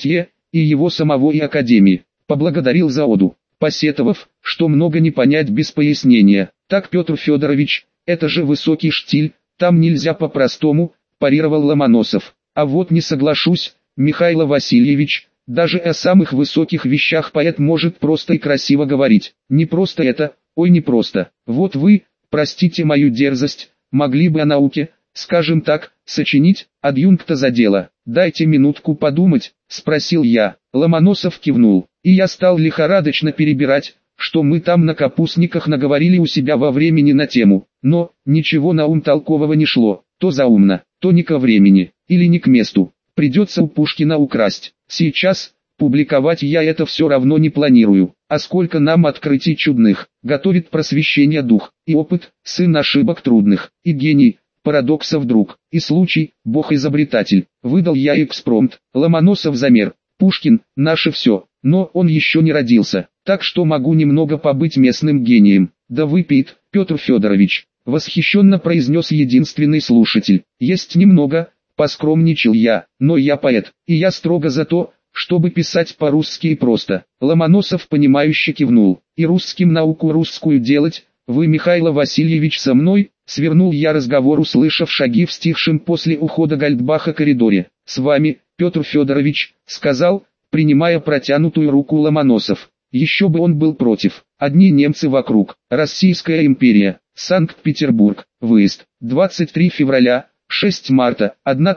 и его самого и Академии. Поблагодарил за оду, посетовав, что много не понять без пояснения. Так, Петр Федорович, это же высокий штиль, там нельзя по-простому, парировал Ломоносов. А вот не соглашусь, Михаил Васильевич, даже о самых высоких вещах поэт может просто и красиво говорить. Не просто это, ой, не просто. Вот вы, простите мою дерзость, могли бы о науке, скажем так, сочинить, адъюнкта за дело. Дайте минутку подумать, спросил я. Ломоносов кивнул, и я стал лихорадочно перебирать, что мы там на капустниках наговорили у себя во времени на тему. Но, ничего на ум толкового не шло, то заумно, то не ко времени, или не к месту. Придется у Пушкина украсть. Сейчас, публиковать я это все равно не планирую. А сколько нам открытий чудных, готовит просвещение дух, и опыт, сын ошибок трудных, и гений, парадоксов друг, и случай, бог-изобретатель. Выдал я экспромт. Ломоносов замер. Пушкин, наше все, но он еще не родился, так что могу немного побыть местным гением. Да выпьет, Петр Федорович, восхищенно произнес единственный слушатель. Есть немного, поскромничал я, но я поэт, и я строго за то, чтобы писать по-русски и просто. Ломоносов понимающе кивнул. И русским науку русскую делать, вы, Михаил Васильевич, со мной? Свернул я разговор, услышав шаги в стихшем после ухода Гальдбаха коридоре. С вами, Петр Федорович, сказал, принимая протянутую руку Ломоносов. Еще бы он был против. Одни немцы вокруг. Российская империя. Санкт-Петербург. Выезд. 23 февраля. 6 марта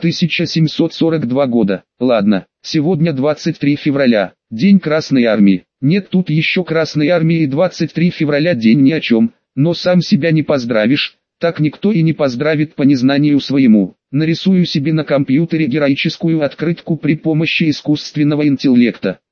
1742 года. Ладно, сегодня 23 февраля, день Красной Армии. Нет, тут еще Красной Армии, и 23 февраля день ни о чем, но сам себя не поздравишь, так никто и не поздравит по незнанию своему. Нарисую себе на компьютере героическую открытку при помощи искусственного интеллекта.